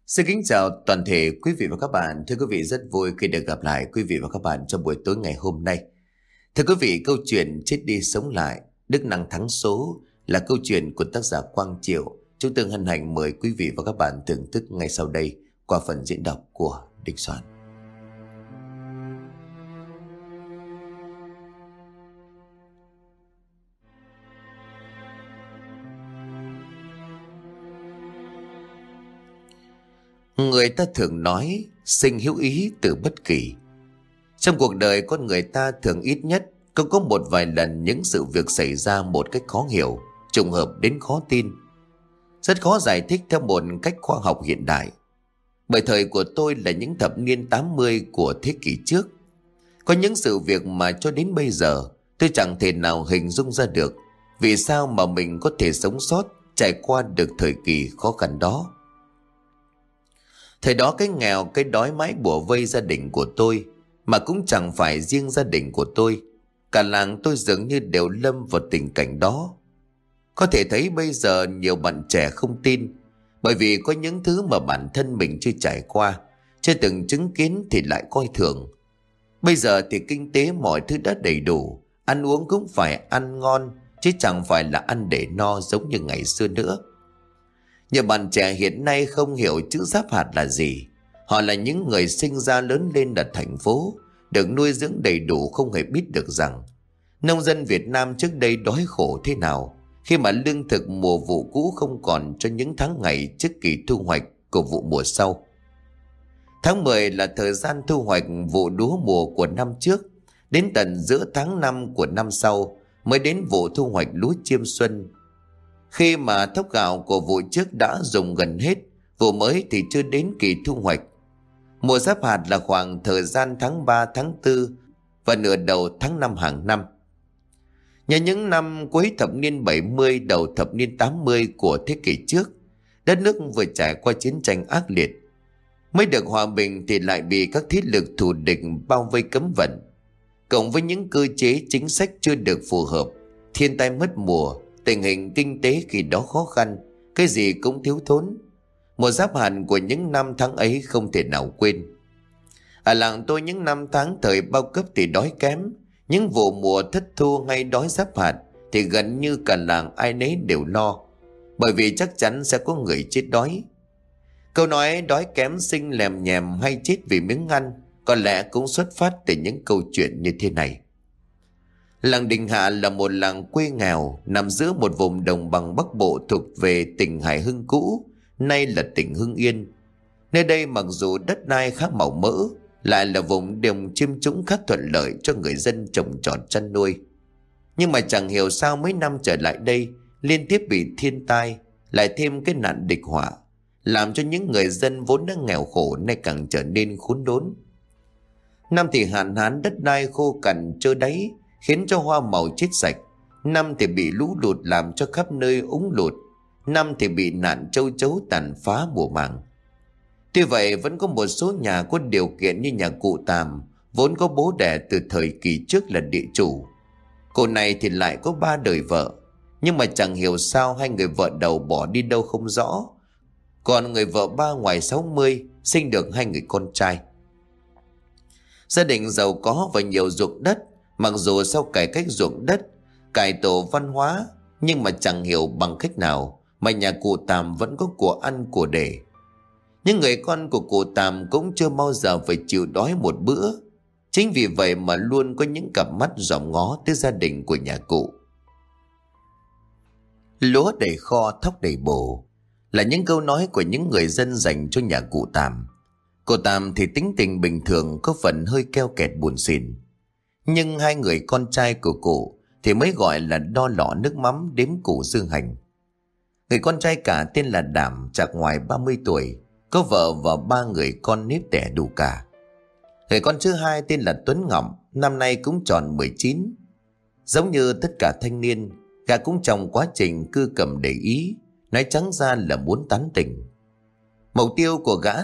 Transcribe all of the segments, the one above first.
Xin kính chào toàn thể quý vị và các bạn. Thưa quý vị, rất vui khi được gặp lại quý vị và các bạn trong buổi tối ngày hôm nay. Thưa quý vị, câu chuyện Chết đi sống lại, đức năng thắng số là câu chuyện của tác giả Quang Triệu. Chúng tôi hân hạnh mời quý vị và các bạn thưởng thức ngay sau đây qua phần diễn đọc của Đình Soạn. Người ta thường nói sinh hữu ý từ bất kỳ. Trong cuộc đời con người ta thường ít nhất có một vài lần những sự việc xảy ra một cách khó hiểu, trùng hợp đến khó tin. Rất khó giải thích theo một cách khoa học hiện đại. Bởi thời của tôi là những thập niên 80 của thế kỷ trước. Có những sự việc mà cho đến bây giờ tôi chẳng thể nào hình dung ra được vì sao mà mình có thể sống sót trải qua được thời kỳ khó khăn đó. Thời đó cái nghèo cái đói mãi bủa vây gia đình của tôi, mà cũng chẳng phải riêng gia đình của tôi. Cả làng tôi dường như đều lâm vào tình cảnh đó. Có thể thấy bây giờ nhiều bạn trẻ không tin, bởi vì có những thứ mà bản thân mình chưa trải qua, chưa từng chứng kiến thì lại coi thường. Bây giờ thì kinh tế mọi thứ đã đầy đủ, ăn uống cũng phải ăn ngon, chứ chẳng phải là ăn để no giống như ngày xưa nữa. Nhiều bạn trẻ hiện nay không hiểu chữ giáp hạt là gì. Họ là những người sinh ra lớn lên ở thành phố, được nuôi dưỡng đầy đủ, không hề biết được rằng nông dân Việt Nam trước đây đói khổ thế nào khi mà lương thực mùa vụ cũ không còn cho những tháng ngày trước kỳ thu hoạch của vụ mùa sau. Tháng 10 là thời gian thu hoạch vụ lúa mùa của năm trước, đến tận giữa tháng 5 của năm sau mới đến vụ thu hoạch lúa chiêm xuân. Khi mà thóc gạo của vụ trước đã dùng gần hết, vụ mới thì chưa đến kỳ thu hoạch. Mùa giáp hạt là khoảng thời gian tháng 3, tháng 4 và nửa đầu tháng 5 hàng năm. Nhờ những năm cuối thập niên 70, đầu thập niên 80 của thế kỷ trước, đất nước vừa trải qua chiến tranh ác liệt. Mới được hòa bình thì lại bị các thế lực thù địch bao vây cấm vận. Cộng với những cơ chế chính sách chưa được phù hợp, thiên tai mất mùa, tình hình kinh tế khi đó khó khăn, cái gì cũng thiếu thốn. Mùa giáp hạt của những năm tháng ấy không thể nào quên. Ở làng tôi những năm tháng thời bao cấp thì đói kém, những vụ mùa thất thu hay đói giáp hạt thì gần như cả làng ai nấy đều lo, bởi vì chắc chắn sẽ có người chết đói. Câu nói đói kém sinh lèm nhèm hay chết vì miếng ăn có lẽ cũng xuất phát từ những câu chuyện như thế này. Làng Đình Hạ là một làng quê nghèo nằm giữa một vùng đồng bằng Bắc Bộ thuộc về tỉnh Hải Hưng cũ, nay là tỉnh Hưng Yên. Nơi đây mặc dù đất đai khá màu mỡ, lại là vùng đồng chiêm trũng khá thuận lợi cho người dân trồng trọt chăn nuôi. Nhưng mà chẳng hiểu sao mấy năm trở lại đây liên tiếp bị thiên tai, lại thêm cái nạn địch họa, làm cho những người dân vốn đã nghèo khổ nay càng trở nên khốn đốn. Năm thì hạn hán, đất đai khô cằn trơ đáy, khiến cho hoa màu chết sạch. Năm thì bị lũ lụt làm cho khắp nơi úng lụt. Năm thì bị nạn châu chấu tàn phá mùa màng. Tuy vậy vẫn có một số nhà có điều kiện như nhà cụ Tàm, vốn có bố đẻ từ thời kỳ trước là địa chủ. Cô này thì lại có 3 đời vợ, nhưng mà chẳng hiểu sao hai người vợ đầu bỏ đi đâu không rõ. Còn người vợ ba ngoài 60 sinh được 2 người con trai. Gia đình giàu có và nhiều ruộng đất. Mặc dù sau cải cách ruộng đất, cải tổ văn hóa, nhưng mà chẳng hiểu bằng cách nào mà nhà cụ Tàm vẫn có của ăn của để. Những người con của cụ Tàm cũng chưa bao giờ phải chịu đói một bữa. Chính vì vậy mà luôn có những cặp mắt dòm ngó tới gia đình của nhà cụ. Lúa đầy kho, thóc đầy bồ là những câu nói của những người dân dành cho nhà cụ Tàm. Cụ Tàm thì tính tình bình thường, có phần hơi keo kẹt buồn xỉn. Nhưng 2 người con trai của cụ thì mới gọi là đo lọ nước mắm đếm củ dương hành. Người con trai cả tên là Đảm, chạc ngoài 30 tuổi, có vợ và 3 người con nếp tẻ đủ cả. Người con thứ hai tên là Tuấn Ngọc, năm nay cũng tròn 19. Giống như tất cả thanh niên, gã cũng trong quá trình cưa cầm để ý, nói trắng ra là muốn tán tỉnh. Mục tiêu của gã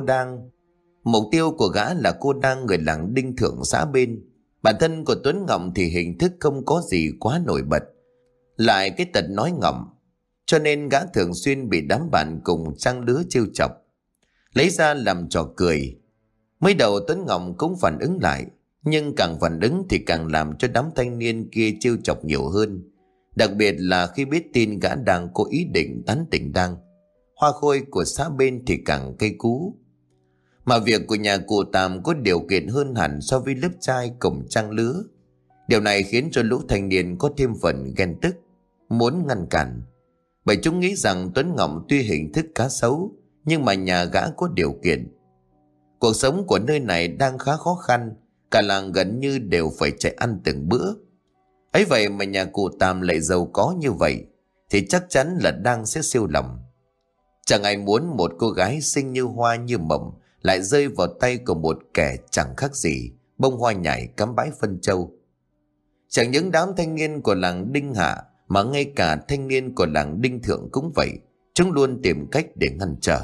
là cô Đang, người làng Đinh Thượng xã bên. Bản thân của Tuấn Ngọc thì hình thức không có gì quá nổi bật, lại cái tật nói ngọng, cho nên gã thường xuyên bị đám bạn cùng trang lứa trêu chọc. lấy ra làm trò cười. Mới đầu Tuấn Ngọc cũng phản ứng lại, nhưng càng phản ứng thì càng làm cho đám thanh niên kia trêu chọc nhiều hơn. Đặc biệt là khi biết tin gã đang có ý định tán tỉnh Đang. Hoa khôi của xã bên thì càng cay cú. Mà việc của nhà cụ Tàm có điều kiện hơn hẳn so với lớp trai cùng trang lứa. Điều này khiến cho lũ thanh niên có thêm phần ghen tức, muốn ngăn cản. Bởi chúng nghĩ rằng Tuấn Ngọc tuy hình thức khá xấu, nhưng mà nhà gã có điều kiện. Cuộc sống của nơi này đang khá khó khăn, cả làng gần như đều phải chạy ăn từng bữa. Ấy vậy mà nhà cụ Tàm lại giàu có như vậy, thì chắc chắn là Đang sẽ siêu lòng. Chẳng ai muốn một cô gái xinh như hoa như mộng lại rơi vào tay của một kẻ chẳng khác gì bông hoa nhài cắm bãi phân châu. Chẳng những đám thanh niên của làng Đinh Hạ mà ngay cả thanh niên của làng Đinh Thượng cũng vậy, chúng luôn tìm cách để ngăn trở.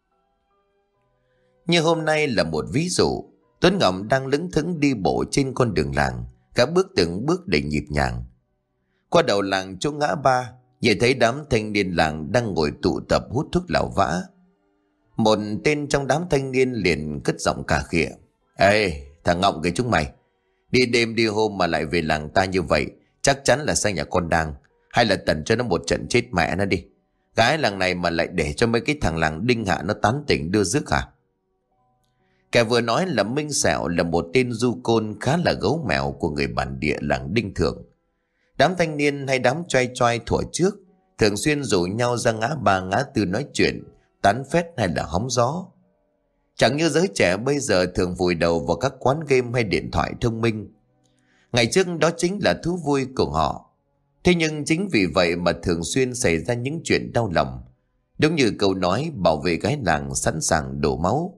Như hôm nay là một ví dụ. Tuấn Ngọc đang lững thững đi bộ trên con đường làng, cả bước từng bước đầy nhịp nhàng. Qua đầu làng chỗ ngã ba, nhìn thấy đám thanh niên làng đang ngồi tụ tập hút thuốc lào vã. Một tên trong đám thanh niên liền cất giọng cà khịa: "Ê, thằng Ngọng cái chúng mày, đi đêm đi hôm mà lại về làng ta như vậy, chắc chắn là sang nhà con Đang, hay là tẩn cho nó một trận chết mẹ nó đi. Gái làng này mà lại để cho mấy cái thằng làng Đinh Hạ nó tán tỉnh đưa rước hả?" Kẻ vừa nói là Minh Sẹo, là một tên du côn khá là gấu mèo của người bản địa làng Đinh Thượng. Đám thanh niên hay đám choai choai thuở trước thường xuyên rủ nhau ra ngã ba ngã tư nói chuyện, tán phét hay là hóng gió. Chẳng như giới trẻ bây giờ thường vùi đầu vào các quán game hay điện thoại thông minh. Ngày trước đó chính là thú vui của họ. Thế nhưng chính vì vậy mà thường xuyên xảy ra những chuyện đau lòng. Đúng như câu nói bảo vệ gái làng sẵn sàng đổ máu.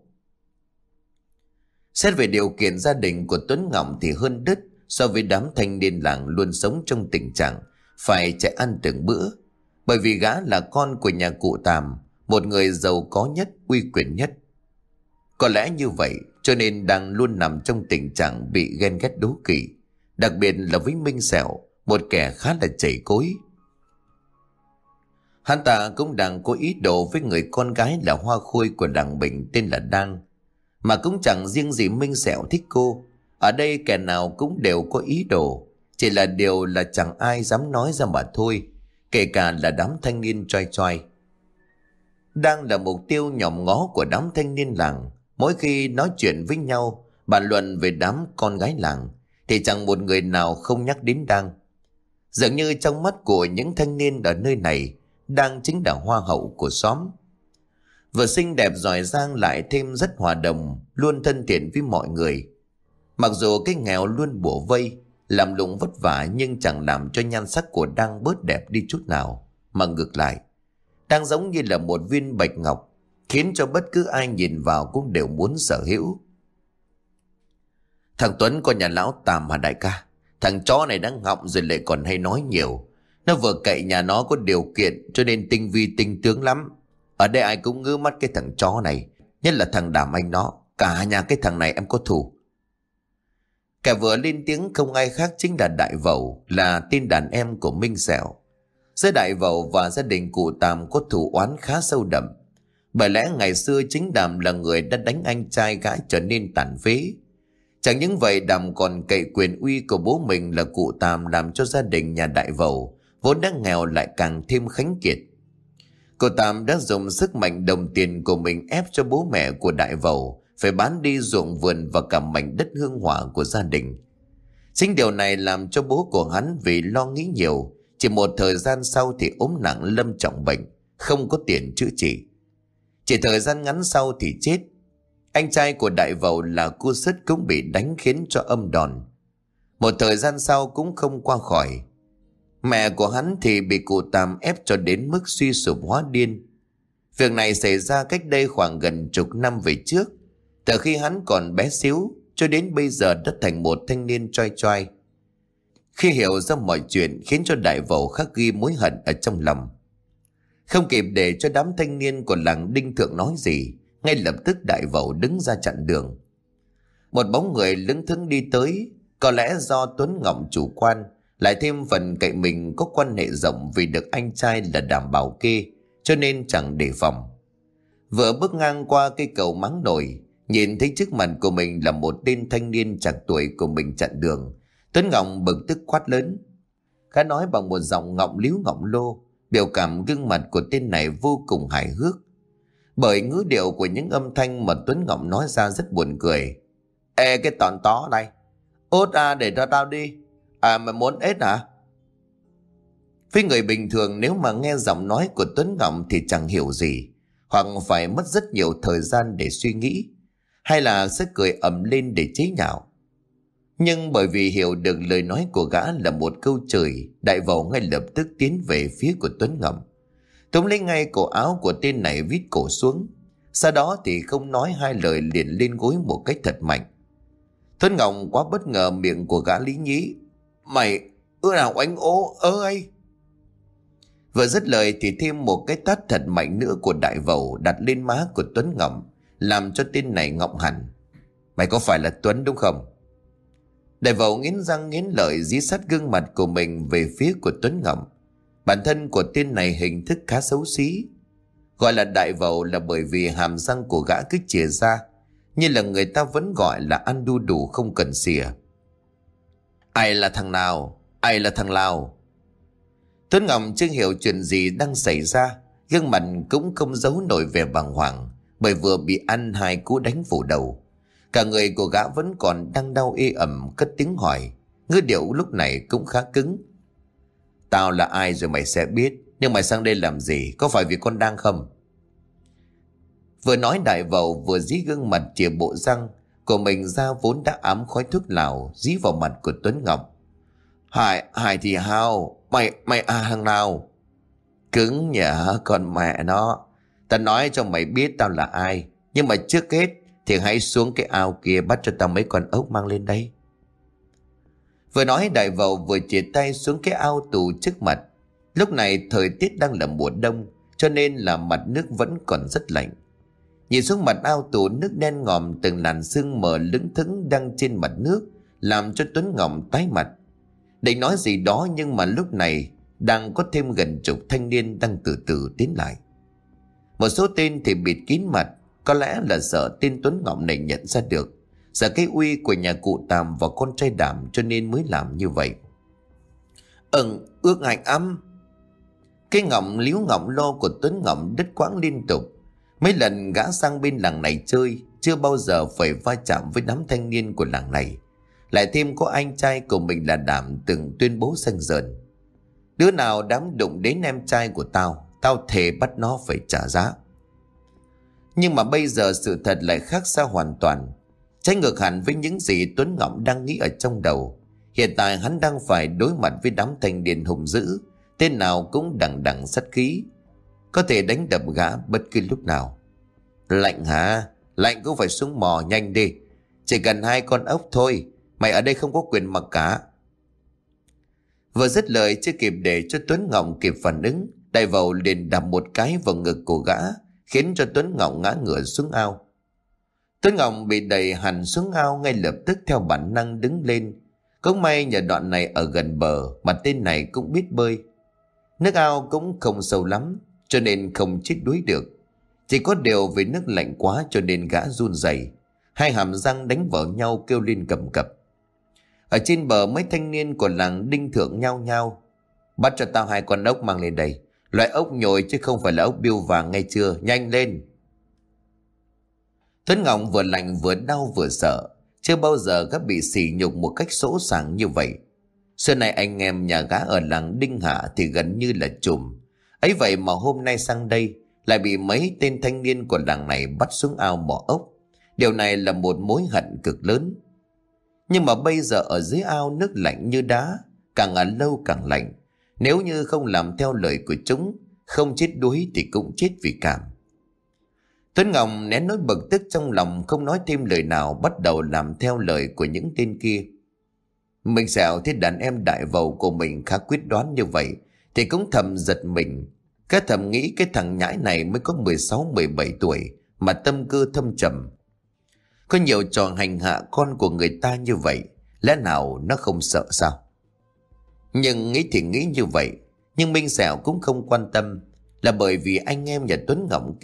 Xét về điều kiện gia đình của Tuấn Ngọc thì hơn đứt so với đám thanh niên làng luôn sống trong tình trạng phải chạy ăn từng bữa. Bởi vì gã là con của nhà cụ Tàm, một người giàu có nhất, uy quyền nhất. Có lẽ như vậy cho nên đang luôn nằm trong tình trạng bị ghen ghét đố kỵ, đặc biệt là với Minh Sẹo, một kẻ khá là chảy cối. Hắn ta cũng đang có ý đồ với người con gái là hoa khôi của làng mình tên là Đang. Mà cũng chẳng riêng gì Minh Sẹo thích cô. Ở đây kẻ nào cũng đều có ý đồ, chỉ là điều là chẳng ai dám nói ra mà thôi, kể cả là đám thanh niên choai choai. Đang là mục tiêu nhòm ngó của đám thanh niên làng. Mỗi khi nói chuyện với nhau, bàn luận về đám con gái làng, thì chẳng một người nào không nhắc đến Đang. Dường như trong mắt của những thanh niên ở nơi này, Đang chính là hoa hậu của xóm. Vừa xinh đẹp giỏi giang lại thêm rất hòa đồng, luôn thân thiện với mọi người. Mặc dù cái nghèo luôn bủa vây, làm lụng vất vả, nhưng chẳng làm cho nhan sắc của Đang bớt đẹp đi chút nào, mà ngược lại, Đang giống như là một viên bạch ngọc, khiến cho bất cứ ai nhìn vào cũng đều muốn sở hữu. "Thằng Tuấn con nhà lão Tàm hả đại ca? Thằng chó này đang ngọng rồi lại còn hay nói nhiều. Nó vừa cậy nhà nó có điều kiện cho nên tinh vi tinh tướng lắm. Ở đây ai cũng ngứa mắt cái thằng chó này, nhất là thằng Đàm anh nó. Cả nhà cái thằng này em có thù." Kẻ vừa lên tiếng không ai khác chính là Đại Vẩu, là tên đàn em của Minh Sẹo. Giữa Đại Vẩu và gia đình cụ Tàm có thù oán khá sâu đậm. Bởi lẽ ngày xưa chính Đàm là người đã đánh anh trai gã trở nên tàn phế. Chẳng những vậy, Đàm còn cậy quyền uy của bố mình là cụ Tàm, làm cho gia đình nhà Đại Vẩu vốn đã nghèo lại càng thêm khánh kiệt. Cụ Tàm đã dùng sức mạnh đồng tiền của mình ép cho bố mẹ của Đại Vẩu phải bán đi ruộng vườn và cả mảnh đất hương hỏa của gia đình. Chính điều này làm cho bố của hắn vì lo nghĩ nhiều, chỉ một thời gian sau thì ốm nặng lâm trọng bệnh, không có tiền chữa trị. Chỉ thời gian ngắn sau thì chết. Anh trai của Đại Vẩu là Cu Sứt cũng bị đánh khiến cho âm đòn. Một thời gian sau cũng không qua khỏi. Mẹ của hắn thì bị cụ Tàm ép cho đến mức suy sụp hóa điên. Việc này xảy ra cách đây khoảng gần chục năm về trước. Từ khi hắn còn bé xíu cho đến bây giờ đã thành một thanh niên choai choai. Khi hiểu ra mọi chuyện khiến cho Đại Vẩu khắc ghi mối hận ở trong lòng. Không kịp để cho đám thanh niên của làng Đinh Thượng nói gì, ngay lập tức Đại Vẩu đứng ra chặn đường. Một bóng người lững thững đi tới. Có lẽ do Tuấn Ngọc chủ quan, lại thêm phần cậy mình có quan hệ rộng vì được anh trai là Đàm bảo kê, cho nên chẳng đề phòng. Vừa bước ngang qua cây cầu máng nổi, nhìn thấy trước mặt của mình là một tên thanh niên chạc tuổi của mình chặn đường, Tuấn Ngọc bực tức quát lớn. Gã nói bằng một giọng ngọng líu ngọng lô, biểu cảm gương mặt của tên này vô cùng hài hước. Bởi ngữ điệu của những âm thanh mà Tuấn Ngọc nói ra rất buồn cười. Ê cái tòn tó này, ốt à, để cho tao đi. À mày muốn ếch hả? Với người bình thường nếu mà nghe giọng nói của Tuấn Ngọc thì chẳng hiểu gì, hoặc phải mất rất nhiều thời gian để suy nghĩ, hay là sẽ cười ầm lên để chế nhạo. Nhưng bởi vì hiểu được lời nói của gã là một câu chửi, đại vầu ngay lập tức tiến về phía của Tuấn Ngọc, túm lấy ngay cổ áo của tên này vít cổ xuống. Sau đó thì không nói hai lời liền lên gối một cách thật mạnh. Tuấn Ngọc quá bất ngờ, miệng của gã lý nhí. Mày ưa nào oánh ố ơi. Vừa dứt lời thì thêm một cái tát thật mạnh nữa của đại vầu đặt lên má của Tuấn Ngọc, làm cho tên này ngọng hẳn. Mày có phải là Tuấn đúng không? Đại vầu nghiến răng nghiến lợi dí sát gương mặt của mình về phía của Tuấn Ngọc. Bản thân của tên này hình thức khá xấu xí. Gọi là đại vầu là bởi vì hàm răng của gã cứ chìa ra, như là người ta vẫn gọi là ăn đu đủ không cần xỉa. Ai là thằng nào? Ai là thằng Lào? Tuấn Ngọc chưa hiểu chuyện gì đang xảy ra, gương mặt cũng không giấu nổi vẻ bàng hoàng, bởi vừa bị ăn hai cú đánh phủ đầu. Cả người của gã vẫn còn đang đau ê ẩm, cất tiếng hỏi, ngữ điệu lúc này cũng khá cứng. Tao là ai rồi mày sẽ biết, nhưng mày sang đây làm gì, có phải vì con đang không? Vừa nói đại vầu vừa dí gương mặt chìa bộ răng của mình ra vốn đã ám khói thuốc lào dí vào mặt của Tuấn Ngọc. Hải thì hao, mày thằng nào? Cứng nhở con mẹ nó. Tao nói cho mày biết tao là ai, nhưng mà trước hết thì hãy xuống cái ao kia bắt cho tao mấy con ốc mang lên đây. Vừa nói đại vầu vừa chìa tay xuống cái ao tù trước mặt. Lúc này thời tiết đang là mùa đông, cho nên là mặt nước vẫn còn rất lạnh. Nhìn xuống mặt ao tù, nước đen ngòm từng làn sương mờ lững thững đang trên mặt nước, làm cho Tuấn Ngọc tái mặt. Định nói gì đó nhưng mà lúc này đang có thêm gần chục thanh niên đang từ từ tiến lại. Một số tên thì bịt kín mặt, có lẽ là sợ tên Tuấn Ngọc này nhận ra được, sợ cái uy của nhà cụ Tàm và con trai Đảm cho nên mới làm như vậy. Ước hạnh âm. Cái ngọng líu ngọng lo của Tuấn Ngọc đứt quãng liên tục. Mấy lần gã sang bên làng này chơi, chưa bao giờ phải va chạm với đám thanh niên của làng này. Lại thêm có anh trai của mình là Đảm từng tuyên bố xanh dờn. Đứa nào dám đụng đến em trai của tao, tao thề bắt nó phải trả giá. Nhưng mà bây giờ sự thật lại khác xa hoàn toàn, trái ngược hẳn với những gì Tuấn Ngọc đang nghĩ ở trong đầu. Hiện tại hắn đang phải đối mặt với đám thanh niên hung dữ, tên nào cũng đằng đằng sát khí, có thể đánh đập gã bất cứ lúc nào. Lạnh hả? Lạnh cũng phải xuống mò nhanh đi. Chỉ cần 2 con ốc thôi, mày ở đây không có quyền mặc cả. Vừa dứt lời chưa kịp để cho Tuấn Ngọc kịp phản ứng, đại vầu liền đạp một cái vào ngực của gã, khiến cho Tuấn Ngọc ngã ngửa xuống ao. Tuấn Ngọc bị đẩy hẳn xuống ao, ngay lập tức theo bản năng đứng lên. Cũng may nhờ đoạn này ở gần bờ mà tên này cũng biết bơi. Nước ao cũng không sâu lắm, cho nên không chết đuối được. Chỉ có điều vì nước lạnh quá cho nên gã run rẩy, hai hàm răng đánh vào nhau kêu lên cầm cập. Ở trên bờ mấy thanh niên của làng Đinh Thượng nhao nhao. Bắt cho tao 2 con ốc mang lên đây. Loại ốc nhồi chứ không phải là ốc biêu vàng, nghe chưa? Nhanh lên. Tuấn Ngọc vừa lạnh vừa đau vừa sợ. Chưa bao giờ gã bị sỉ nhục một cách sỗ sàng như vậy. Xưa nay anh em nhà gã ở làng Đinh Hạ thì gần như là trùm. Ấy vậy mà hôm nay sang đây lại bị mấy tên thanh niên của làng này bắt xuống ao mỏ ốc. Điều này là một mối hận cực lớn. Nhưng mà bây giờ ở dưới ao nước lạnh như đá, càng ở lâu càng lạnh. Nếu như không làm theo lời của chúng, không chết đuối thì cũng chết vì cảm. Tuấn Ngọc nén nỗi bực tức trong lòng, không nói thêm lời nào, bắt đầu làm theo lời của những tên kia. Mình xạo thấy đàn em đại vầu của mình khá quyết đoán như vậy thì cũng thầm giật mình. Cái thầm nghĩ cái thằng nhãi này mới có 16-17 tuổi mà tâm cơ thâm trầm. Có nhiều trò hành hạ con của người ta như vậy, lẽ nào nó không sợ sao? Nhưng nghĩ thì nghĩ như vậy, nhưng Minh Sẹo cũng không quan tâm, là bởi vì anh em nhà Tuấn Ngọc kia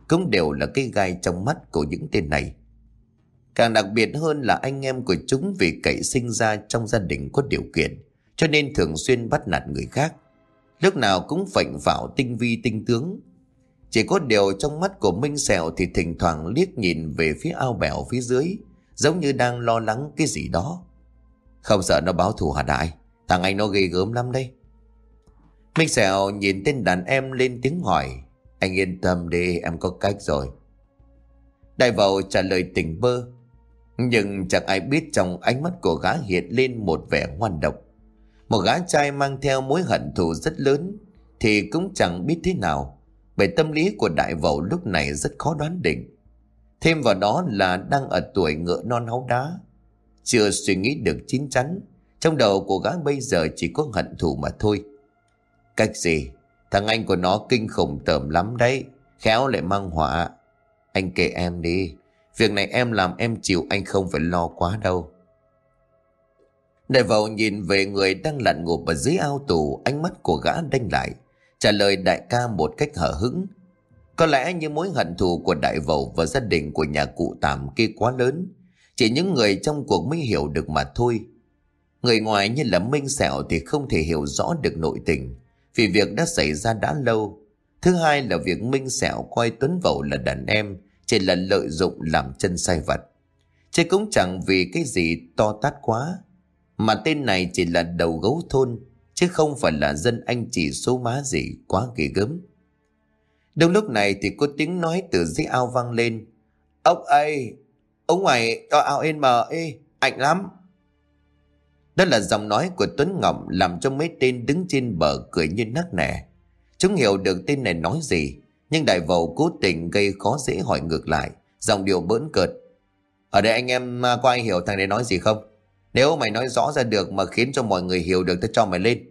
cũng đều là cái gai trong mắt của những tên này. Càng đặc biệt hơn là anh em của chúng vì cậy sinh ra trong gia đình có điều kiện, cho nên thường xuyên bắt nạt người khác, lúc nào cũng phệnh phảo tinh vi tinh tướng. Chỉ có điều trong mắt của Minh Sẹo thì thỉnh thoảng liếc nhìn về phía ao bèo phía dưới, giống như đang lo lắng cái gì đó. Không sợ nó báo thù hả đại? Thằng anh nó ghê gớm lắm đây. Minh Sẹo nhìn tên đàn em lên tiếng hỏi. Anh yên tâm đi, em có cách rồi. Đại Vậu trả lời tỉnh bơ, nhưng chẳng ai biết trong ánh mắt của gã hiện lên một vẻ ngoan độc. Một gã trai mang theo mối hận thù rất lớn thì cũng chẳng biết thế nào, bởi tâm lý của Đại Vậu lúc này rất khó đoán định. Thêm vào đó là đang ở tuổi ngựa non háu đá, chưa suy nghĩ được chín chắn. Trong đầu của gã bây giờ chỉ có hận thù mà thôi. Cách gì? Thằng anh của nó kinh khủng tởm lắm đấy, khéo lại mang họa. Anh kệ em đi, việc này em làm em chịu, anh không phải lo quá đâu. Đại Vậu nhìn về người đang lặn ngụp ở dưới ao tù, ánh mắt của gã đanh lại, trả lời đại ca một cách hờ hững. Có lẽ như mối hận thù của Đại Vậu và gia đình của nhà cụ Tảm kia quá lớn, chỉ những người trong cuộc mới hiểu được mà thôi. Người ngoài như là Minh Sẹo thì không thể hiểu rõ được nội tình, vì việc đã xảy ra đã lâu. Thứ hai là việc Minh Sẹo coi Tuấn Vậu là đàn em, chỉ là lợi dụng làm chân sai vặt. Chứ cũng chẳng vì cái gì to tát quá, mà tên này chỉ là đầu gấu thôn, chứ không phải là dân anh chị số má gì quá ghê gớm. Đúng lúc này thì có tiếng nói từ dưới ao vang lên. Ốc ơi, ông ngoài cho ao ên mờ ê, ảnh lắm. Đó là giọng nói của Tuấn Ngọc, làm cho mấy tên đứng trên bờ cười như nắc nẻ. Chúng hiểu được tên này nói gì, nhưng Đại Vậu cố tình gây khó dễ hỏi ngược lại, giọng điệu bỡn cợt. Ở đây anh em có ai hiểu thằng này nói gì không? Nếu mày nói rõ ra được mà khiến cho mọi người hiểu được, tao cho mày lên.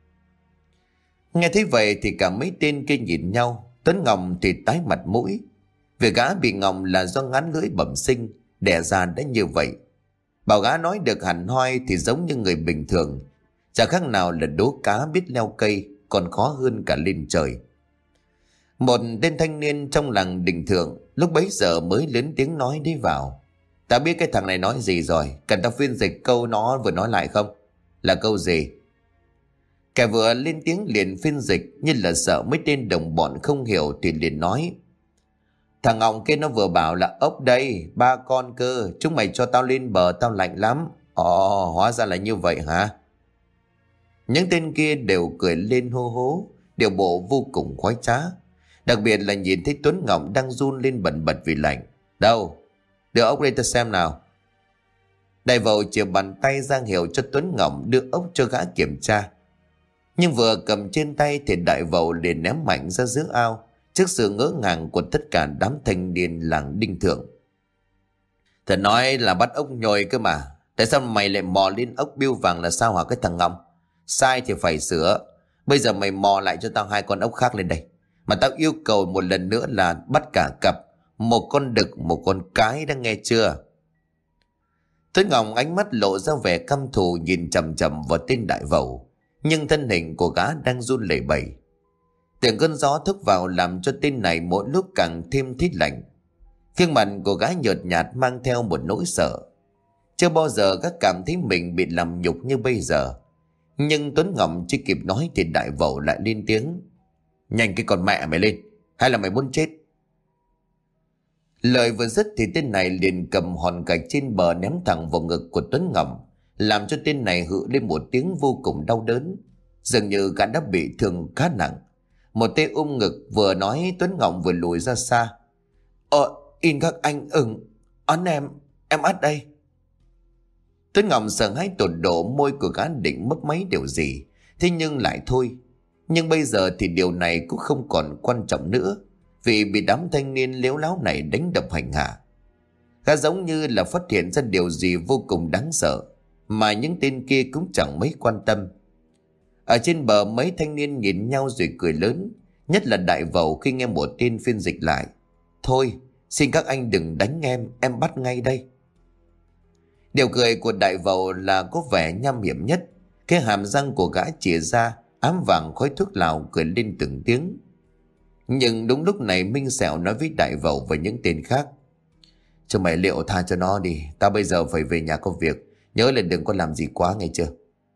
Nghe thấy vậy thì cả mấy tên kia nhìn nhau. Tuấn Ngọc thì tái mặt mũi. Việc gã bị ngọng là do ngán lưỡi bẩm sinh, đẻ ra đã như vậy. Bảo gã nói được hẳn hoi thì giống như người bình thường, chả khác nào là đố cá biết leo cây, còn khó hơn cả lên trời. Một tên thanh niên trong làng Đình Thượng lúc bấy giờ mới lớn tiếng nói đi vào. Ta biết cái thằng này nói gì rồi, cần ta phiên dịch câu nó vừa nói lại không? Là câu gì? Kẻ vừa lên tiếng liền phiên dịch, như là sợ mấy tên đồng bọn không hiểu thì liền nói. Thằng Ngọc kia nó vừa bảo là ốc đây, 3 con cơ, chúng mày cho tao lên bờ, tao lạnh lắm. Ồ, hóa ra là như vậy hả? Những tên kia đều cười lên hô hố, điều bộ vô cùng khoái trá. Đặc biệt là nhìn thấy Tuấn Ngọc đang run lên bần bật vì lạnh. Đâu? Đưa ốc đây ta xem nào. Đại Vậu chìa bàn tay ra hiệu cho Tuấn Ngọc đưa ốc cho gã kiểm tra. Nhưng vừa cầm trên tay thì Đại Vậu liền ném mạnh ra giữa ao, trước sự ngỡ ngàng của tất cả đám thanh niên làng Đinh Thượng. Thật nói là bắt ốc nhồi cơ mà, tại sao mày lại mò lên ốc biêu vàng là sao hả cái thằng Ngọc? Sai thì phải sửa. Bây giờ mày mò lại cho tao 2 con ốc khác lên đây, mà tao yêu cầu một lần nữa là bắt cả cặp, 1 con đực 1 con cái, đã nghe chưa? Tuấn Ngọc ánh mắt lộ ra vẻ căm thù nhìn chằm chằm vào tên Đại Vậu, nhưng thân hình của gã đang run lẩy bẩy. Từng cơn gió thốc vào làm cho tên này mỗi lúc càng thêm thít lạnh. Gương mặt của gã nhợt nhạt mang theo một nỗi sợ. Chưa bao giờ gã cảm thấy mình bị làm nhục như bây giờ. Nhưng Tuấn Ngọc chưa kịp nói thì Đại Vậu lại lên tiếng. Nhanh cái con mẹ mày lên, hay là mày muốn chết? Lời vừa dứt thì tên này liền cầm hòn gạch trên bờ ném thẳng vào ngực của Tuấn Ngọc, làm cho tên này hự lên một tiếng vô cùng đau đớn, dường như gã đã bị thương khá nặng. Một tên ngực vừa nói, Tuấn Ngọc vừa lùi ra xa. In các anh ấn em ắt đây. Tuấn Ngọc sợ hãi tột độ, môi của gã định mất mấy điều gì, thế nhưng lại thôi. Nhưng bây giờ thì điều này cũng không còn quan trọng nữa, vì bị đám thanh niên lếu láo này đánh đập hành hạ. Gã giống như là phát hiện ra điều gì vô cùng đáng sợ, mà những tên kia cũng chẳng mấy quan tâm. Ở trên bờ mấy thanh niên nhìn nhau rồi cười lớn, nhất là Đại Vậu khi nghe một tên phiên dịch lại. Thôi, xin các anh đừng đánh em bắt ngay đây. Điều cười của Đại Vậu là có vẻ nham hiểm nhất. Cái hàm răng của gã chìa ra, ám vàng khói thuốc lào cười lên từng tiếng. Nhưng đúng lúc này Minh Sẹo nói với Đại Vẩu và những tên khác: Chúng mày liệu tha cho nó đi, tao bây giờ phải về nhà có việc, nhớ là đừng có làm gì quá nghe chưa.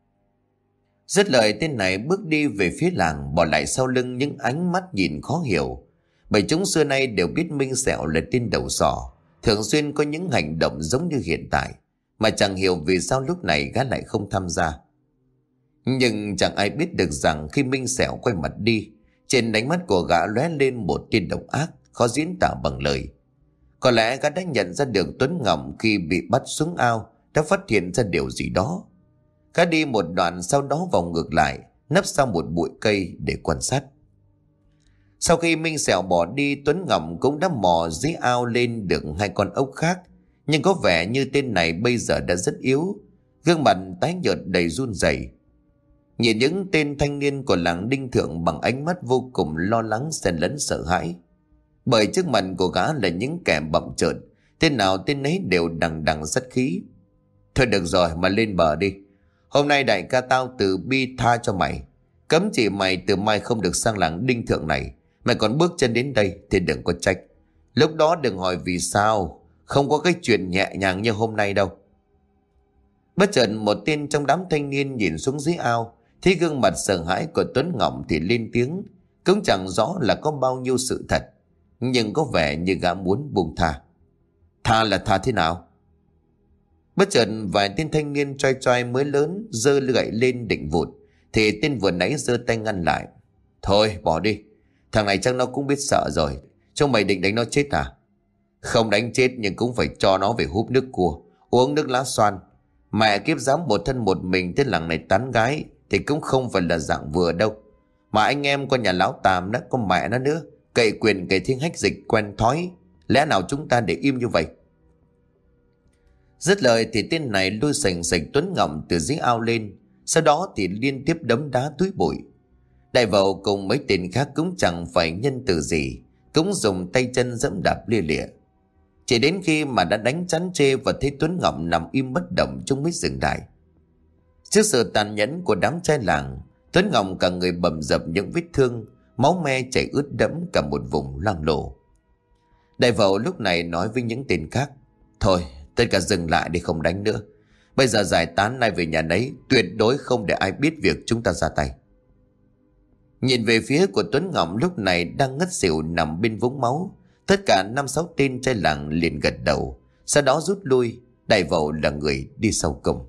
Dứt lời, tên này bước đi về phía làng, bỏ lại sau lưng những ánh mắt nhìn khó hiểu. Bởi chúng xưa nay đều biết Minh Sẹo là tên đầu sỏ, thường xuyên có những hành động giống như hiện tại, mà chẳng hiểu vì sao lúc này gã lại không tham gia. Nhưng chẳng ai biết được rằng khi Minh Sẹo quay mặt đi, trên ánh mắt của gã lóe lên một tia độc ác, khó diễn tả bằng lời. Có lẽ gã đã nhận ra được Tuấn Ngọc khi bị bắt xuống ao, đã phát hiện ra điều gì đó. Gã đi một đoạn, sau đó vòng ngược lại, nấp sau một bụi cây để quan sát. Sau khi Minh Sẹo bỏ đi, Tuấn Ngọc cũng đã mò dưới ao lên được 2 con ốc khác, nhưng có vẻ như tên này bây giờ đã rất yếu, gương mặt tái nhợt đầy run rẩy. Nhìn những tên thanh niên của làng Đinh Thượng bằng ánh mắt vô cùng lo lắng xen lẫn sợ hãi. Bởi trước mặt của gã là những kẻ bậm trợn, tên nào tên ấy đều đằng đằng sát khí. Thôi được rồi, mà lên bờ đi. Hôm nay đại ca tao từ bi tha cho mày, cấm chỉ mày từ mai không được sang làng Đinh Thượng này. Mày còn bước chân đến đây thì đừng có trách. Lúc đó đừng hỏi vì sao, không có cái chuyện nhẹ nhàng như hôm nay đâu. Bất chợt một tên trong đám thanh niên nhìn xuống dưới ao, thấy gương mặt sợ hãi của Tuấn Ngọc thì lên tiếng. Cũng chẳng rõ là có bao nhiêu sự thật, nhưng có vẻ như gã muốn buông tha. Tha là tha thế nào? Bất chợt vài tên thanh niên trai trai mới lớn giơ gậy lên định vụt, thì tên vừa nãy giơ tay ngăn lại. Thôi bỏ đi, thằng này chắc nó cũng biết sợ rồi. Chúng mày định đánh nó chết à? Không đánh chết nhưng cũng phải cho nó về húp nước cua, uống nước lá xoan. Mẹ kiếp dám một thân một mình tới làng này tán gái thì cũng không phải là dạng vừa đâu. Mà anh em con nhà lão Tàm đó, con mẹ nó nữa, cậy quyền cậy thiên hách dịch quen thói. Lẽ nào chúng ta để im như vậy? Dứt lời thì tên này lôi sành sạch Tuấn Ngọc từ dưới ao lên, sau đó thì liên tiếp đấm đá túi bụi. Đại Vẩu cùng mấy tên khác cũng chẳng phải nhân từ gì, cũng dùng tay chân dẫm đạp lia lịa. Chỉ đến khi mà đã đánh chán chê và thấy Tuấn Ngọc nằm im bất động, chúng mới dừng lại. Trước sự tàn nhẫn của đám trai làng, Tuấn Ngọc cả người bầm dập những vết thương, máu me chảy ướt đẫm cả một vùng loang lổ. Đại Vẩu lúc này nói với những tên khác: Thôi tất cả dừng lại để không đánh nữa. Bây giờ giải tán, nay về nhà nấy, tuyệt đối không để ai biết việc chúng ta ra tay. Nhìn về phía của Tuấn Ngọc lúc này đang ngất xỉu nằm bên vũng máu, tất cả 5-6 tên trai làng liền gật đầu, sau đó rút lui. Đại Vẩu là người đi sau cùng.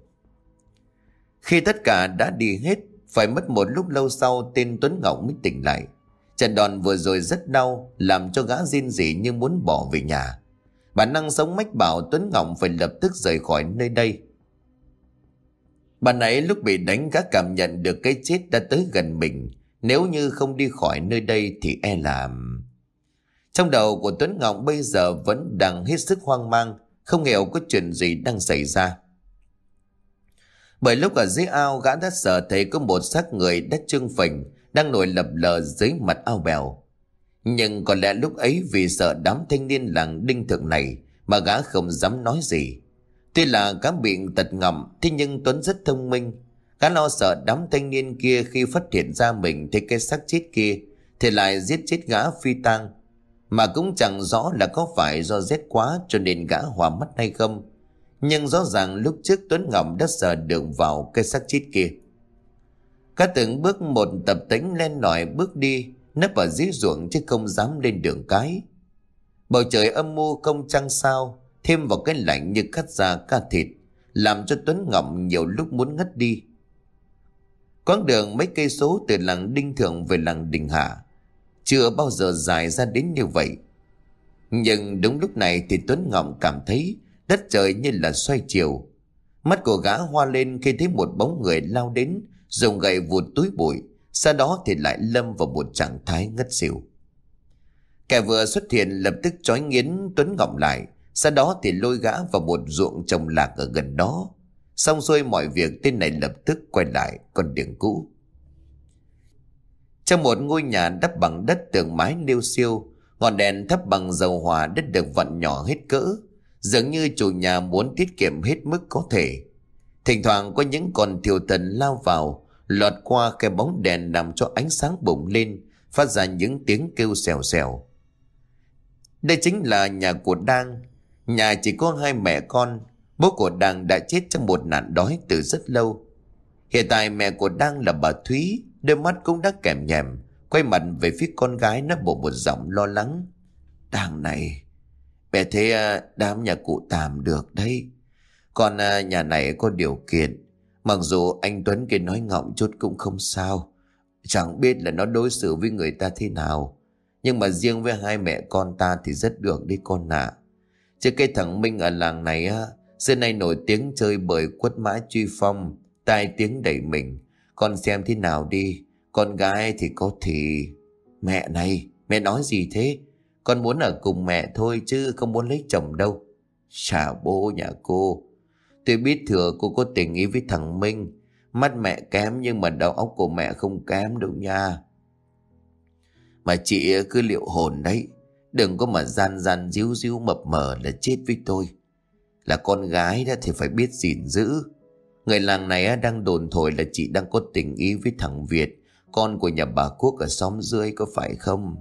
Khi tất cả đã đi hết, phải mất một lúc lâu sau tên Tuấn Ngọc mới tỉnh lại. Trận đòn vừa rồi rất đau, làm cho gã rên rỉ như muốn bỏ về nhà. Bản năng sống mách bảo Tuấn Ngọc phải lập tức rời khỏi nơi đây. Bạn ấy lúc bị đánh, gã cảm nhận được cái chết đã tới gần mình. Nếu như không đi khỏi nơi đây thì e là... Trong đầu của Tuấn Ngọc bây giờ vẫn đang hết sức hoang mang, không hiểu có chuyện gì đang xảy ra. Bởi lúc ở dưới ao, gã đã sợ thấy có một xác người đã trương phình đang nổi lập lờ dưới mặt ao bèo. Nhưng có lẽ lúc ấy vì sợ đám thanh niên làng Đinh Thượng này mà gã không dám nói gì. Tuy là gã bị tật ngầm, thế nhưng Tuấn rất thông minh. Gã lo sợ đám thanh niên kia khi phát hiện ra mình thấy cái xác chết kia thì lại giết chết gã phi tang. Mà cũng chẳng rõ là có phải do rét quá cho nên gã hòa mắt hay không. Nhưng rõ ràng lúc trước Tuấn Ngọc đã sờ đường vào cái xác chết kia. Gã từng bước một tập tễnh len lỏi bước đi, nấp ở dưới ruộng chứ không dám lên đường cái. Bầu trời âm mưu không trăng sao, thêm vào cái lạnh như cắt da ca thịt, làm cho Tuấn Ngọc nhiều lúc muốn ngất đi. Quãng đường mấy cây số từ làng Đinh Thượng về làng Đình Hạ chưa bao giờ dài ra đến như vậy. Nhưng đúng lúc này thì Tuấn Ngọc cảm thấy đất trời như là xoay chiều. Mắt của gã hoa lên khi thấy một bóng người lao đến, dùng gậy vụt túi bụi, sau đó thì lại lâm vào một trạng thái ngất xỉu. Kẻ vừa xuất hiện lập tức trói nghiến Tuấn Ngọc lại, sau đó thì lôi gã vào một ruộng trồng lạc ở gần đó. Xong xuôi mọi việc, tên này lập tức quay lại con đường cũ. Trong một ngôi nhà đắp bằng đất, tường mái liêu xiêu, ngọn đèn thắp bằng dầu hỏa đã được vặn nhỏ hết cỡ, dường như chủ nhà muốn tiết kiệm hết mức có thể. Thỉnh thoảng có những con thiêu thần lao vào, lọt qua cái bóng đèn làm cho ánh sáng bùng lên, phát ra những tiếng kêu xèo xèo. Đây chính là nhà của Đang. Nhà chỉ có hai mẹ con. Bố của Đang đã chết trong một nạn đói từ rất lâu. Hiện tại mẹ của Đang là bà Thúy, đôi mắt cũng đã kèm nhèm, quay mặt về phía con gái, nó bộ một giọng lo lắng. Đang này, mẹ thấy đám nhà cụ tạm được đấy. Còn nhà này có điều kiện. Mặc dù anh Tuấn kia nói ngọng chút cũng không sao. Chẳng biết là nó đối xử với người ta thế nào, nhưng mà riêng với hai mẹ con ta thì rất được đi con ạ. Chứ cái thằng Minh ở làng này á, xưa nay nổi tiếng chơi bời quất mã truy phong, tai tiếng đẩy mình. Con xem thế nào đi. Con gái thì có thì... Mẹ này, mẹ nói gì thế? Con muốn ở cùng mẹ thôi chứ không muốn lấy chồng đâu. Chà bố nhà cô. Tôi biết thừa cô có tình ý với thằng Minh. Mắt mẹ kém nhưng mà đầu óc của mẹ không kém đâu nha. Mà chị cứ liệu hồn đấy. Đừng có mà gian gian díu díu mập mờ là chết với tôi. Là con gái đó thì phải biết gìn giữ. Người làng này đang đồn thổi là chị đang có tình ý với thằng Việt, con của nhà bà Quốc ở xóm dưới, có phải không?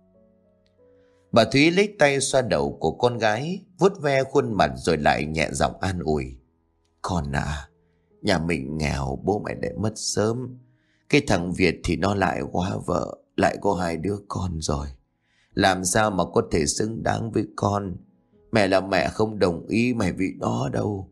Bà Thúy lấy tay xoa đầu của con gái, vuốt ve khuôn mặt rồi lại nhẹ giọng an ủi. Con à, nhà mình nghèo, bố mẹ đã mất sớm. Cái thằng Việt thì nó lại quá vợ, lại có hai đứa con rồi. Làm sao mà có thể xứng đáng với con. Mẹ là mẹ không đồng ý mày vì nó đâu.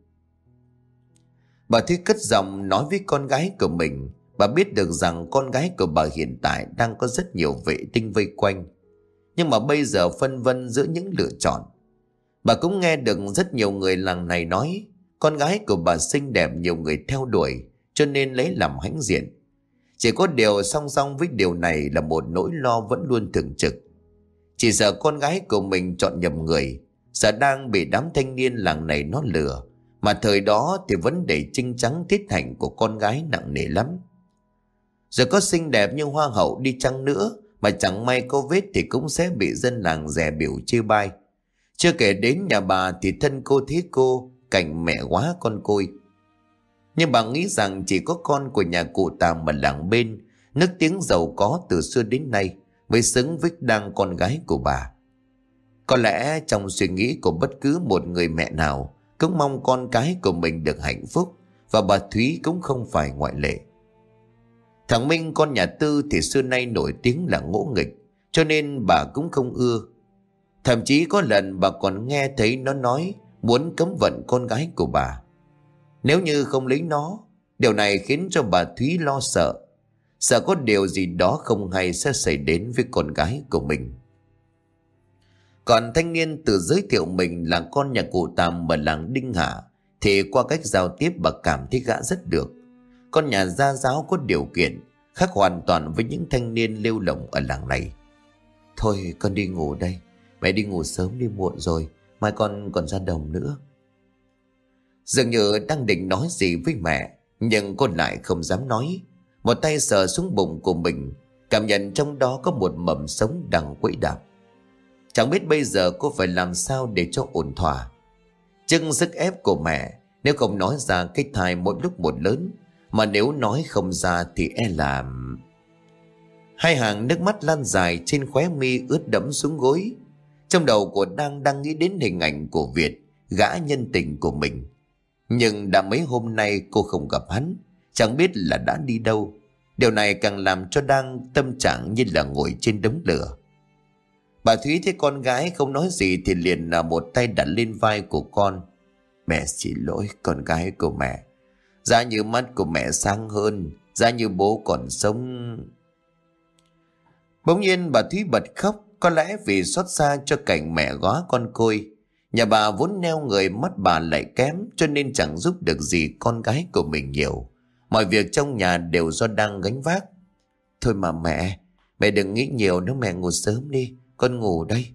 Bà Thúy cất giọng nói với con gái của mình. Bà biết được rằng con gái của bà hiện tại đang có rất nhiều vệ tinh vây quanh, nhưng mà bây giờ phân vân giữa những lựa chọn. Bà cũng nghe được rất nhiều người làng này nói con gái của bà xinh đẹp, nhiều người theo đuổi, cho nên lấy làm hãnh diện. Chỉ có điều song song với điều này là một nỗi lo vẫn luôn thường trực. Chỉ sợ con gái của mình chọn nhầm người, sợ đang bị đám thanh niên làng này nó lừa. Mà thời đó thì vấn đề trinh trắng tiết hạnh của con gái nặng nề lắm. Rồi có xinh đẹp như hoa hậu đi chăng nữa, mà chẳng may có vết thì cũng sẽ bị dân làng dè biểu chê bai. Chưa kể đến nhà bà thì thân cô thế cô, cảnh mẹ quá con côi. Nhưng bà nghĩ rằng chỉ có con của nhà cụ Tàng mà làng bên, nức tiếng giàu có từ xưa đến nay, mới xứng với Đang con gái của bà. Có lẽ trong suy nghĩ của bất cứ một người mẹ nào cũng mong con cái của mình được hạnh phúc, và bà Thúy cũng không phải ngoại lệ. Thằng Minh con nhà Tư thì xưa nay nổi tiếng là ngỗ nghịch, cho nên bà cũng không ưa. Thậm chí có lần bà còn nghe thấy nó nói muốn cấm vận con gái của bà. Nếu như không lấy nó, điều này khiến cho bà Thúy lo sợ. Sợ có điều gì đó không hay sẽ xảy đến với con gái của mình. Còn thanh niên tự giới thiệu mình là con nhà cụ Tàm ở làng Đinh Hạ, thì qua cách giao tiếp bà cảm thấy gã rất được. Con nhà gia giáo có điều kiện, khác hoàn toàn với những thanh niên lêu lỏng ở làng này. Thôi con đi ngủ đây. Mẹ đi ngủ sớm đi muộn rồi, mai con còn ra đồng nữa. Dường như đang định nói gì với mẹ, nhưng con lại không dám nói. Một tay sờ xuống bụng của mình, cảm nhận trong đó có một mầm sống đang quẫy đạp. Chẳng biết bây giờ cô phải làm sao để cho ổn thỏa. Trước sức ép của mẹ, nếu không nói ra cái thai mỗi lúc một lớn, mà nếu nói không ra thì e là... Hai hàng nước mắt lan dài trên khóe mi ướt đẫm xuống gối. Trong đầu của đang nghĩ đến hình ảnh của Việt, gã nhân tình của mình. Nhưng đã mấy hôm nay cô không gặp hắn, chẳng biết là đã đi đâu. Điều này càng làm cho Đang tâm trạng như là ngồi trên đống lửa. Bà Thúy thấy con gái không nói gì thì liền một tay đặt lên vai của con. Mẹ xin lỗi con gái của mẹ. Giá như mắt của mẹ sáng hơn, giá như bố còn sống. Bỗng nhiên bà Thúy bật khóc, có lẽ vì xót xa cho cảnh mẹ góa con côi. Nhà bà vốn neo người, mắt bà lại kém, cho nên chẳng giúp được gì con gái của mình nhiều. Mọi việc trong nhà đều do Đang gánh vác. Thôi mà mẹ đừng nghĩ nhiều nữa, mẹ ngủ sớm đi, con ngủ đây.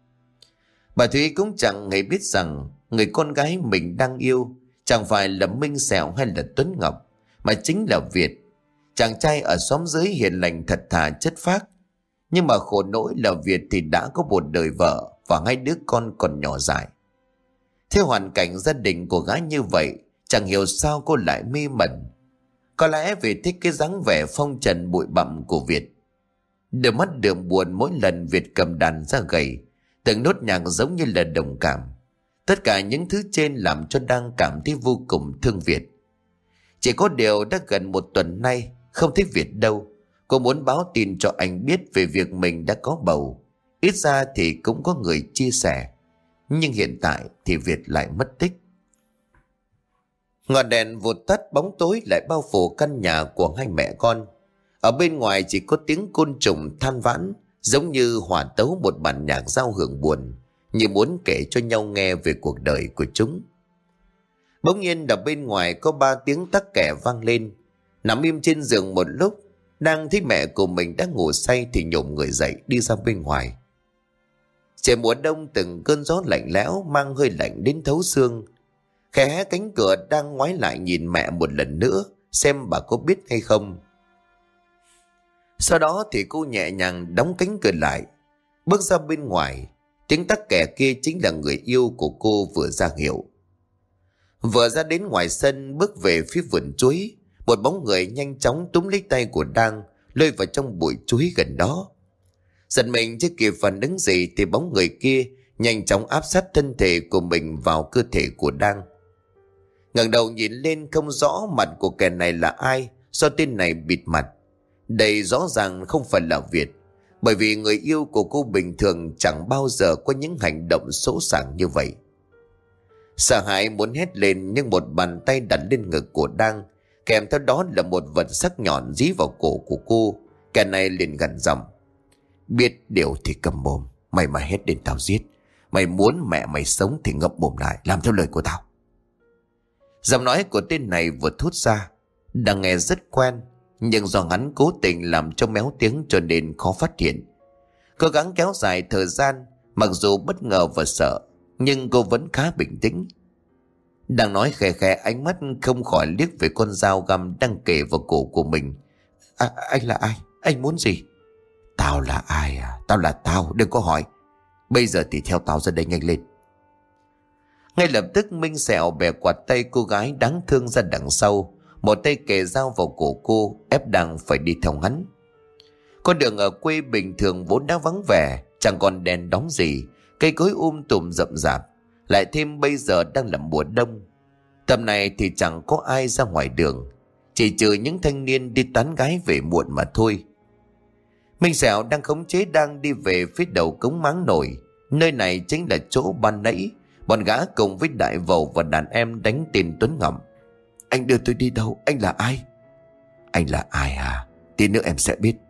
Bà Thúy cũng chẳng hề biết rằng người con gái mình đang yêu chẳng phải là Minh Sẹo hay là Tuấn Ngọc, mà chính là Việt. Chàng trai ở xóm dưới hiền lành thật thà chất phác. Nhưng mà khổ nỗi là Việt thì đã có một đời vợ và hai đứa con còn nhỏ dại. Theo hoàn cảnh gia đình của gái như vậy, chẳng hiểu sao cô lại mê mẩn. Có lẽ vì thích cái dáng vẻ phong trần bụi bặm của Việt. Đôi mắt đượm buồn mỗi lần Việt cầm đàn ra gầy, từng nốt nhạc giống như là đồng cảm. Tất cả những thứ trên làm cho Đang cảm thấy vô cùng thương Việt. Chỉ có điều đã gần 1 tuần nay không thấy Việt đâu. Cô muốn báo tin cho anh biết về việc mình đã có bầu. Ít ra thì cũng có người chia sẻ. Nhưng hiện tại thì Việt lại mất tích. Ngọn đèn vụt tắt, bóng tối lại bao phủ căn nhà của hai mẹ con. Ở bên ngoài chỉ có tiếng côn trùng than vãn, giống như hòa tấu một bản nhạc giao hưởng buồn, như muốn kể cho nhau nghe về cuộc đời của chúng. Bỗng nhiên ở bên ngoài có 3 tiếng tắc kè vang lên. Nằm im trên giường một lúc, Đang thấy mẹ của mình đang ngủ say thì nhổm người dậy đi ra bên ngoài. Trời mùa đông, từng cơn gió lạnh lẽo mang hơi lạnh đến thấu xương. Khẽ hé cánh cửa, Đang ngoái lại nhìn mẹ một lần nữa xem bà có biết hay không. Sau đó thì cô nhẹ nhàng đóng cánh cửa lại, bước ra bên ngoài. Tiếng tắc kè kia chính là người yêu của cô vừa ra hiệu. Vừa ra đến ngoài sân, bước về phía vườn chuối, một bóng người nhanh chóng túm lấy tay của Đang lôi vào trong bụi chuối gần đó. Giật mình chưa kịp phản ứng gì thì bóng người kia nhanh chóng áp sát thân thể của mình vào cơ thể của Đang. Ngẩng đầu nhìn lên không rõ mặt của kẻ này là ai, do tên này bịt mặt. Đây rõ ràng không phải là Việt, bởi vì người yêu của cô bình thường chẳng bao giờ có những hành động sỗ sàng như vậy. Sợ hãi muốn hét lên, nhưng một bàn tay đặt lên ngực của Đang, kèm theo đó là một vật sắc nhọn dí vào cổ của cô. Kẻ này liền gằn giọng: biết điều thì cầm mồm, mày mà hét đến tao giết. Mày muốn mẹ mày sống thì ngậm mồm lại, làm theo lời của tao. Giọng nói của tên này vừa thốt ra, Đang nghe rất quen, nhưng do hắn cố tình làm cho méo tiếng cho nên khó phát hiện. Cố gắng kéo dài thời gian, mặc dù bất ngờ và sợ, nhưng cô vẫn khá bình tĩnh. Đang nói khẽ khẽ, ánh mắt không khỏi liếc về con dao găm đang kề vào cổ của mình. Anh là ai? Anh muốn gì? Tao là ai à? Tao là tao, đừng có hỏi. Bây giờ thì theo tao ra đây nhanh lên. Ngay lập tức Minh Sẹo bẻ quạt tay cô gái đáng thương ra đằng sau, một tay kề dao vào cổ cô, ép Đang phải đi theo hắn. Con đường ở quê bình thường vốn đã vắng vẻ, chẳng còn đèn đóm gì, cây cối tùm rậm rạp, lại thêm bây giờ đang là mùa đông. Tầm này thì chẳng có ai ra ngoài đường, chỉ trừ những thanh niên đi tán gái về muộn mà thôi. Minh Sẹo đang khống chế Đang đi về phía đầu cống máng nổi. Nơi này chính là chỗ ban nãy bọn gã cùng với đại vầu và đàn em đánh tên Tuấn Ngậm. Anh đưa tôi đi đâu? Anh là ai? Anh là ai à? Tí nữa em sẽ biết.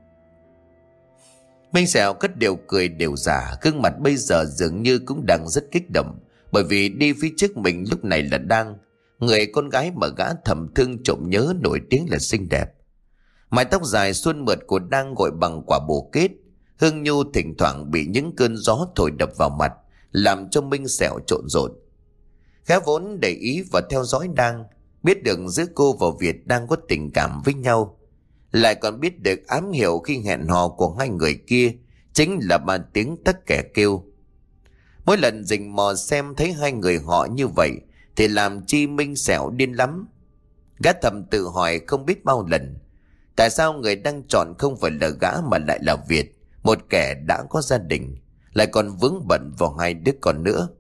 Minh Sẹo cất điều cười đều giả, gương mặt bây giờ dường như cũng đang rất kích động, bởi vì đi phía trước mình lúc này là Đang, người con gái mà gã thầm thương trộm nhớ nổi tiếng là xinh đẹp. Mái tóc dài suôn mượt của Đang gội bằng quả bồ kết, hương nhu thỉnh thoảng bị những cơn gió thổi đập vào mặt, làm cho Minh Sẹo trộn rộn. Gã vốn để ý và theo dõi Đang, biết được giữa cô và Việt đang có tình cảm với nhau, lại còn biết được ám hiệu khi hẹn hò của hai người kia chính là 3 tiếng tắc kè kêu. Mỗi lần rình mò xem thấy hai người họ như vậy thì làm chi Minh Sẹo điên lắm. Gã thầm tự hỏi không biết bao lần, tại sao người đang chọn không phải là gã mà lại là Việt, một kẻ đã có gia đình, lại còn vướng bận vào 2 đứa con nữa.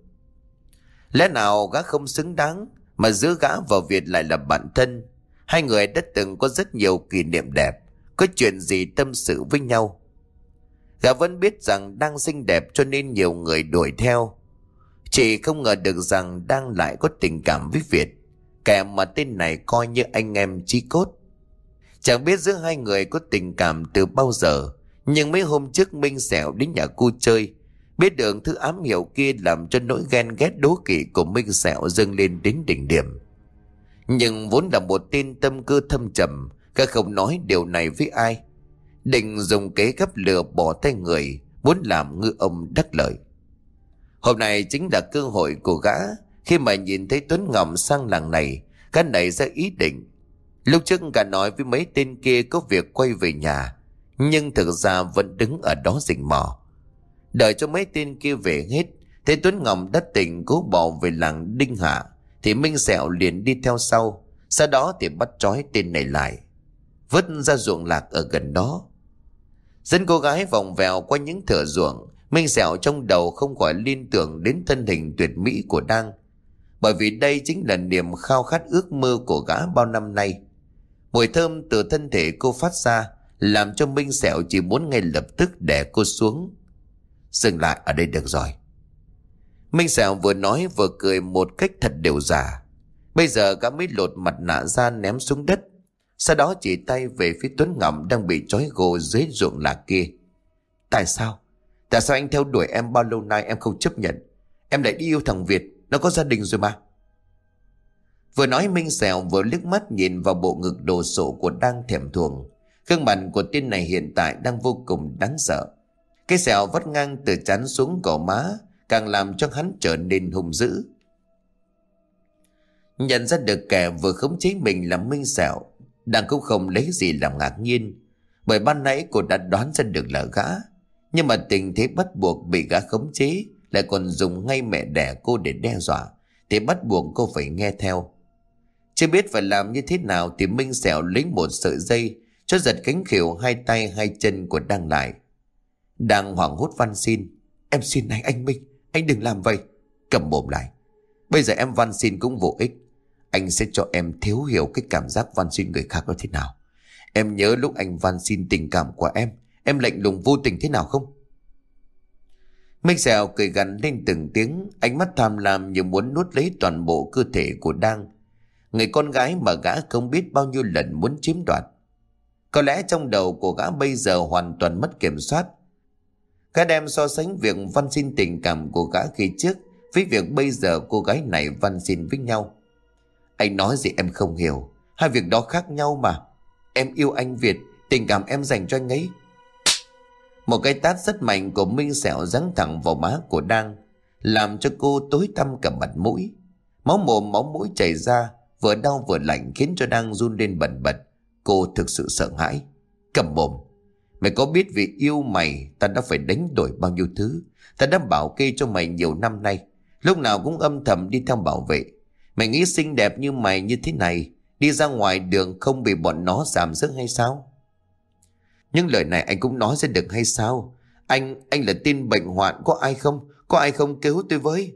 Lẽ nào gã không xứng đáng, mà giữa gã và Việt lại là bạn thân? Hai người đã từng có rất nhiều kỷ niệm đẹp, có chuyện gì tâm sự với nhau. Gã vẫn biết rằng Đang xinh đẹp cho nên nhiều người đuổi theo, chỉ không ngờ được rằng Đang lại có tình cảm với Việt, kẻ mà tên này coi như anh em chí cốt. Chẳng biết giữa hai người có tình cảm từ bao giờ, nhưng mấy hôm trước Minh Sẹo đến nhà cô chơi, biết được thứ ám hiệu kia làm cho nỗi ghen ghét đố kỵ của Minh Sẹo dâng lên đến đỉnh điểm. Nhưng vốn là một tên tâm cơ thâm trầm, gã không nói điều này với ai, định dùng kế gấp lừa bỏ tay người, muốn làm ngư ông đắc lợi. Hôm nay chính là cơ hội của gã. Khi mà nhìn thấy Tuấn Ngậm sang làng này, gã nảy ra ý định. Lúc trước gã nói với mấy tên kia có việc quay về nhà, nhưng thực ra vẫn đứng ở đó rình mò. Đợi cho mấy tên kia về hết, thấy Tuấn Ngậm đã tỉnh cố bỏ về làng Đinh Hạ, thì Minh Sẹo liền đi theo sau. Sau đó thì bắt trói tên này lại, vứt ra ruộng lạc ở gần đó. Dẫn cô gái vòng vèo qua những thửa ruộng, Minh Sẹo trong đầu không khỏi liên tưởng đến thân hình tuyệt mỹ của Đang. Bởi vì đây chính là niềm khao khát ước mơ của gã bao năm nay. Mùi thơm từ thân thể cô phát ra làm cho Minh Sẹo chỉ muốn ngay lập tức đè cô xuống. Dừng lại ở đây được rồi. Minh Sẹo vừa nói vừa cười một cách thật đều giả. Bây giờ gã mới lột mặt nạ ra ném xuống đất. Sau đó chỉ tay về phía Tuấn Ngọc đang bị trói gô dưới ruộng lạc kia. Tại sao? Tại sao anh theo đuổi em bao lâu nay em không chấp nhận? Em lại đi yêu thằng Việt, nó có gia đình rồi mà. Vừa nói Minh Sẹo vừa liếc mắt nhìn vào bộ ngực đồ sộ của Đang thèm thuồng. Gương mặt của tên này hiện tại đang vô cùng đáng sợ. Cái sẹo vắt ngang từ trán xuống gò má càng làm cho hắn trở nên hung dữ. Nhận ra được kẻ vừa khống chế mình là Minh Sẹo, Đang cũng không lấy gì làm ngạc nhiên, bởi ban nãy cô đã đoán ra được là gã. Nhưng mà tình thế bắt buộc bị gã khống chế, lại còn dùng ngay mẹ đẻ cô để đe dọa, thì bắt buộc cô phải nghe theo. Chưa biết phải làm như thế nào thì Minh Sẹo lấy một sợi dây cho giật cánh khỉu hai tay hai chân của Đang lại. Đang hoảng hốt van xin. Em xin anh Minh, anh đừng làm vậy. Cầm mồm lại. Bây giờ em van xin cũng vô ích. Anh sẽ cho em thiếu hiểu cái cảm giác van xin người khác nó thế nào. Em nhớ lúc anh van xin tình cảm của em lạnh lùng vô tình thế nào không? Minh Sẹo cười gằn lên từng tiếng, ánh mắt tham lam như muốn nuốt lấy toàn bộ cơ thể của Đang, người con gái mà gã không biết bao nhiêu lần muốn chiếm đoạt. Có lẽ trong đầu của gã bây giờ hoàn toàn mất kiểm soát. Gã đem so sánh việc van xin tình cảm của gã khi trước với việc bây giờ cô gái này van xin với nhau. Anh nói gì em không hiểu, hai việc đó khác nhau mà. Em yêu anh Việt, tình cảm em dành cho anh ấy. Một cái tát rất mạnh của Minh Sẹo giáng thẳng vào má của Đang, làm cho cô tối tăm cả mặt mũi. Máu mồm máu mũi chảy ra, vừa đau vừa lạnh khiến cho Đang run lên bần bật. Cô thực sự sợ hãi. Cầm mồm. Mày có biết vì yêu mày ta đã phải đánh đổi bao nhiêu thứ. Ta đã bảo kê cho mày nhiều năm nay, lúc nào cũng âm thầm đi theo bảo vệ. Mày nghĩ xinh đẹp như mày như thế này đi ra ngoài đường không bị bọn nó giàm giấc hay sao? Những lời này anh cũng nói ra được hay sao? Anh là tin bệnh hoạn, có ai không? Có ai không cứu tôi với?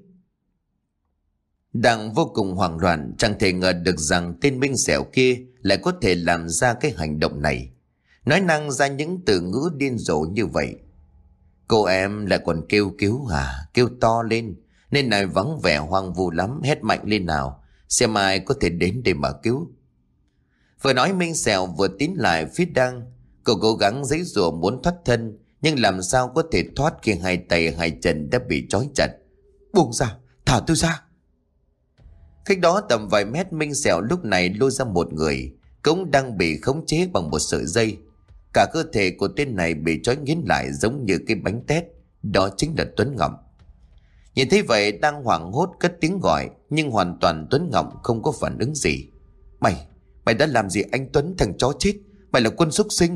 Đang vô cùng hoảng loạn, chẳng thể ngờ được rằng tên Minh Sẹo kia lại có thể làm ra cái hành động này, nói năng ra những từ ngữ điên rồ như vậy. Cô em lại còn kêu cứu à? Kêu to lên, nên này vắng vẻ hoang vu lắm, hét mạnh lên nào, xem ai có thể đến để mà cứu. Vừa nói Minh Sẹo vừa tiến lại phía Đang. Cô cố gắng giãy giụa muốn thoát thân, nhưng làm sao có thể thoát khi hai tay hai chân đã bị trói chặt. Buông ra, thả tôi ra. Cách đó tầm vài mét, Minh Sẹo lúc này lôi ra một người cũng đang bị khống chế bằng một sợi dây. Cả cơ thể của tên này bị trói nghiến lại giống như cái bánh tét. Đó chính là Tuấn Ngọc. Nhìn thấy vậy, Đang hoảng hốt cất tiếng gọi, nhưng hoàn toàn Tuấn Ngọc không có phản ứng gì. Mày đã làm gì anh Tuấn, thằng chó chết? Mày là quân súc sinh.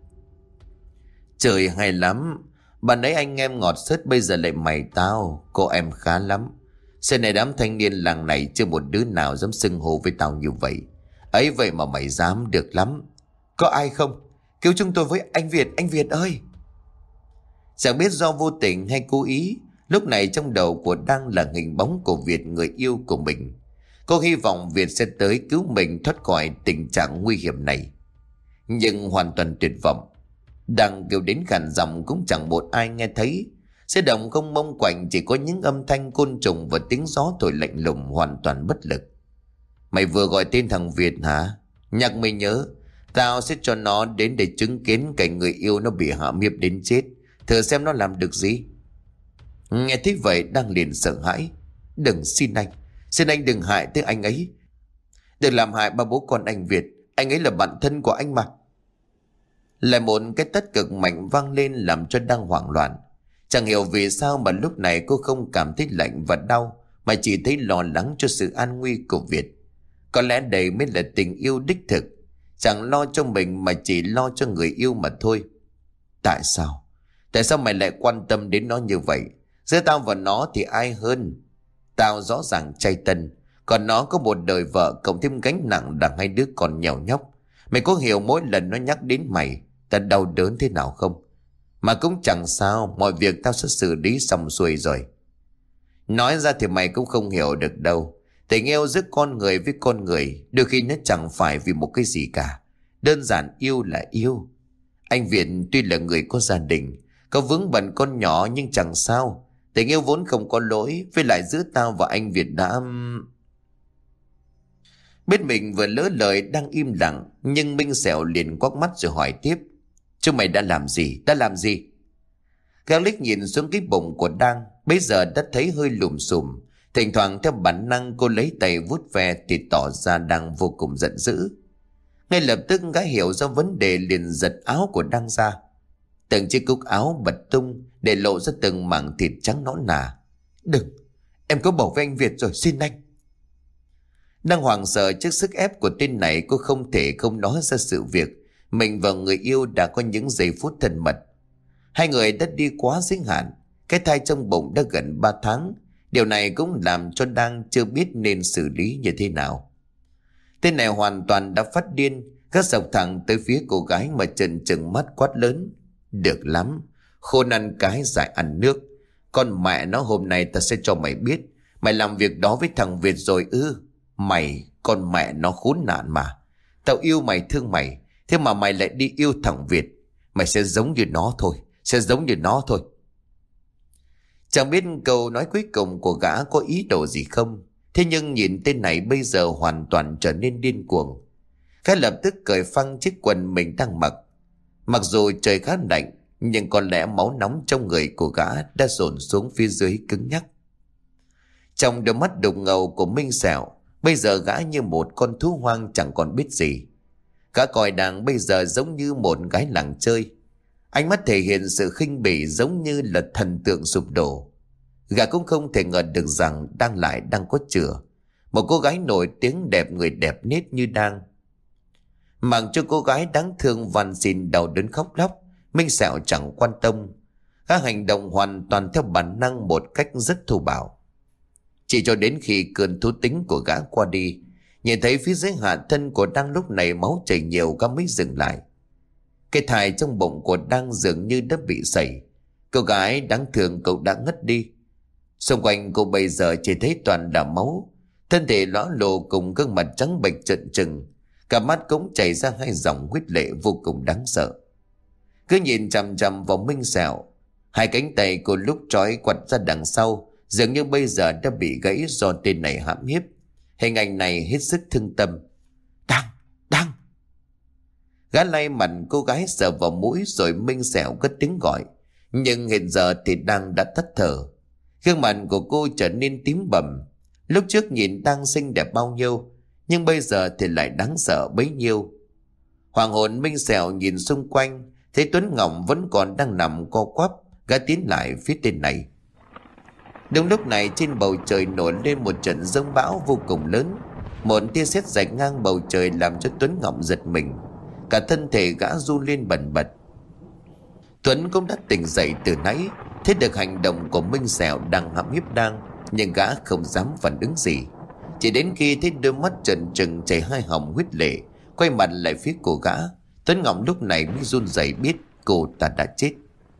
Trời hay lắm, bạn ấy anh em ngọt xớt, bây giờ lại mày tao. Cô em khá lắm. Xưa này đám thanh niên làng này chưa một đứa nào dám xưng hô với tao như vậy. Ấy vậy mà mày dám, được lắm. Có ai không? Cứu chúng tôi với, anh Việt ơi. Chẳng biết do vô tình hay cố ý, lúc này trong đầu của Đang là hình bóng của Việt, người yêu của mình. Cô hy vọng Việt sẽ tới cứu mình thoát khỏi tình trạng nguy hiểm này, nhưng hoàn toàn tuyệt vọng. Đang kêu đến khàn giọng cũng chẳng một ai nghe thấy. Xe đồng không mông quạnh, chỉ có những âm thanh côn trùng và tiếng gió thổi lạnh lùng, hoàn toàn bất lực. Mày vừa gọi tên thằng Việt hả? Nhắc mày nhớ, tao sẽ cho nó đến để chứng kiến cảnh người yêu nó bị hạ hiếp đến chết, thử xem nó làm được gì. Nghe thấy vậy, Đang liền sợ hãi. Đừng, xin anh đừng hại tới anh ấy. Đừng làm hại ba bố con anh Việt, anh ấy là bạn thân của anh mà. Lại một cái tát cực mạnh vang lên làm cho Đang hoảng loạn. Chẳng hiểu vì sao mà lúc này cô không cảm thấy lạnh và đau, mà chỉ thấy lo lắng cho sự an nguy của Việt. Có lẽ đây mới là tình yêu đích thực, chẳng lo cho mình mà chỉ lo cho người yêu mà thôi. Tại sao mày lại quan tâm đến nó như vậy? Giữa tao và nó thì ai hơn? Tao rõ ràng trai tân, còn nó có một đời vợ cộng thêm gánh nặng đằng hai đứa còn nhèo nhóc. Mày có hiểu mỗi lần nó nhắc đến mày ta đau đớn thế nào không? Mà cũng chẳng sao, mọi việc tao sẽ xử lý xong xuôi rồi. Nói ra thì mày cũng không hiểu được đâu. Tình yêu giữa con người với con người đôi khi nó chẳng phải vì một cái gì cả. Đơn giản yêu là yêu. Anh Việt tuy là người có gia đình, có vướng bận con nhỏ nhưng chẳng sao. Tình yêu vốn không có lỗi. Với lại giữa tao và anh Việt đã... Biết mình vừa lỡ lời đang im lặng, nhưng Minh Sẹo liền quắc mắt rồi hỏi tiếp. Chúng mày đã làm gì? Đã làm gì? Gã liếc nhìn xuống cái bụng của Đang, bây giờ đã thấy hơi lùm xùm. Thỉnh thoảng theo bản năng cô lấy tay vuốt ve thì tỏ ra đang vô cùng giận dữ. Ngay lập tức gã hiểu ra vấn đề liền giật áo của Đang ra. Từng chiếc cúc áo bật tung để lộ ra từng mảng thịt trắng nõn nà. Đừng, em có bầu với anh Việt rồi, xin anh. Đang hoảng sợ trước sức ép của tên này, cô không thể không nói ra sự việc mình và người yêu đã có những giây phút thân mật. Hai người đã đi quá giới hạn. Cái thai trong bụng đã gần 3 tháng. Điều này cũng làm cho Đang chưa biết nên xử lý như thế nào. Tên này hoàn toàn đã phát điên, gắt dọc thẳng tới phía cô gái mà trừng trừng mắt quát lớn. Được lắm, khôn ăn cái dại ăn nước. Con mẹ nó, hôm nay ta sẽ cho mày biết. Mày làm việc đó với thằng Việt rồi ư? Mày, con mẹ nó khốn nạn mà. Tao yêu mày thương mày, thế mà mày lại đi yêu thằng Việt. Mày sẽ giống như nó thôi, sẽ giống như nó thôi. Chẳng biết câu nói cuối cùng của gã có ý đồ gì không. Thế nhưng nhìn tên này bây giờ hoàn toàn trở nên điên cuồng. Gã lập tức cởi phăng chiếc quần mình đang mặc. Mặc dù trời khá lạnh, nhưng có lẽ máu nóng trong người của gã đã dồn xuống phía dưới cứng nhắc. Trong đôi mắt đục ngầu của Minh Sẹo, bây giờ gã như một con thú hoang chẳng còn biết gì. Gã coi Đang bây giờ giống như một gái làng chơi. Ánh mắt thể hiện sự khinh bỉ giống như là thần tượng sụp đổ. Gã cũng không thể ngờ được rằng Đang lại đang có chữa một cô gái nổi tiếng đẹp người đẹp nết như Đang. Mặc cho cô gái đáng thương van xin đau đớn khóc lóc, Minh Sẹo chẳng quan tâm. Gã hành động hoàn toàn theo bản năng một cách rất thô bạo. Chỉ cho đến khi cơn thú tính của gã qua đi, nhìn thấy phía dưới hạ thân của Đang lúc này máu chảy nhiều, gã mới dừng lại. Cái thai trong bụng của Đang dường như đã bị sẩy. Cô gái đáng thương cậu đã ngất đi. Xung quanh cô bây giờ chỉ thấy toàn là máu. Thân thể lõa lồ cùng gương mặt trắng bệch trợn trừng. Cả mắt cũng chảy ra hai dòng huyết lệ vô cùng đáng sợ. Cứ nhìn chằm chằm vào Minh Sẹo, hai cánh tay cô lúc trói quặt ra đằng sau dường như bây giờ đã bị gãy do tên này hãm hiếp. Hình ảnh này hết sức thương tâm. Đang. Gã lay mặt cô gái sờ vào mũi rồi Minh Sẹo cất tiếng gọi. Nhưng hiện giờ thì Đang đã tắt thở. Gương mặt của cô trở nên tím bầm. Lúc trước nhìn Đang xinh đẹp bao nhiêu, nhưng bây giờ thì lại đáng sợ bấy nhiêu. Hoàng hồn Minh Sẹo nhìn xung quanh, thấy Tuấn Ngọc vẫn còn đang nằm co quắp. Gã tiến lại phía tên này. Đúng lúc này trên bầu trời nổi lên một trận giông bão vô cùng lớn. Một tia sét rạch ngang bầu trời làm cho Tuấn Ngọc giật mình. Cả thân thể gã run lên bần bật. Tuấn cũng đã tỉnh dậy từ nãy, thấy được hành động của Minh Sẹo đang hãm hiếp Đang, nhưng gã không dám phản ứng gì. Chỉ đến khi thấy đôi mắt trần trừng chảy hai hòng huyết lệ, quay mặt lại phía của gã, Tuấn Ngọc lúc này mới run rẩy biết cô ta đã chết.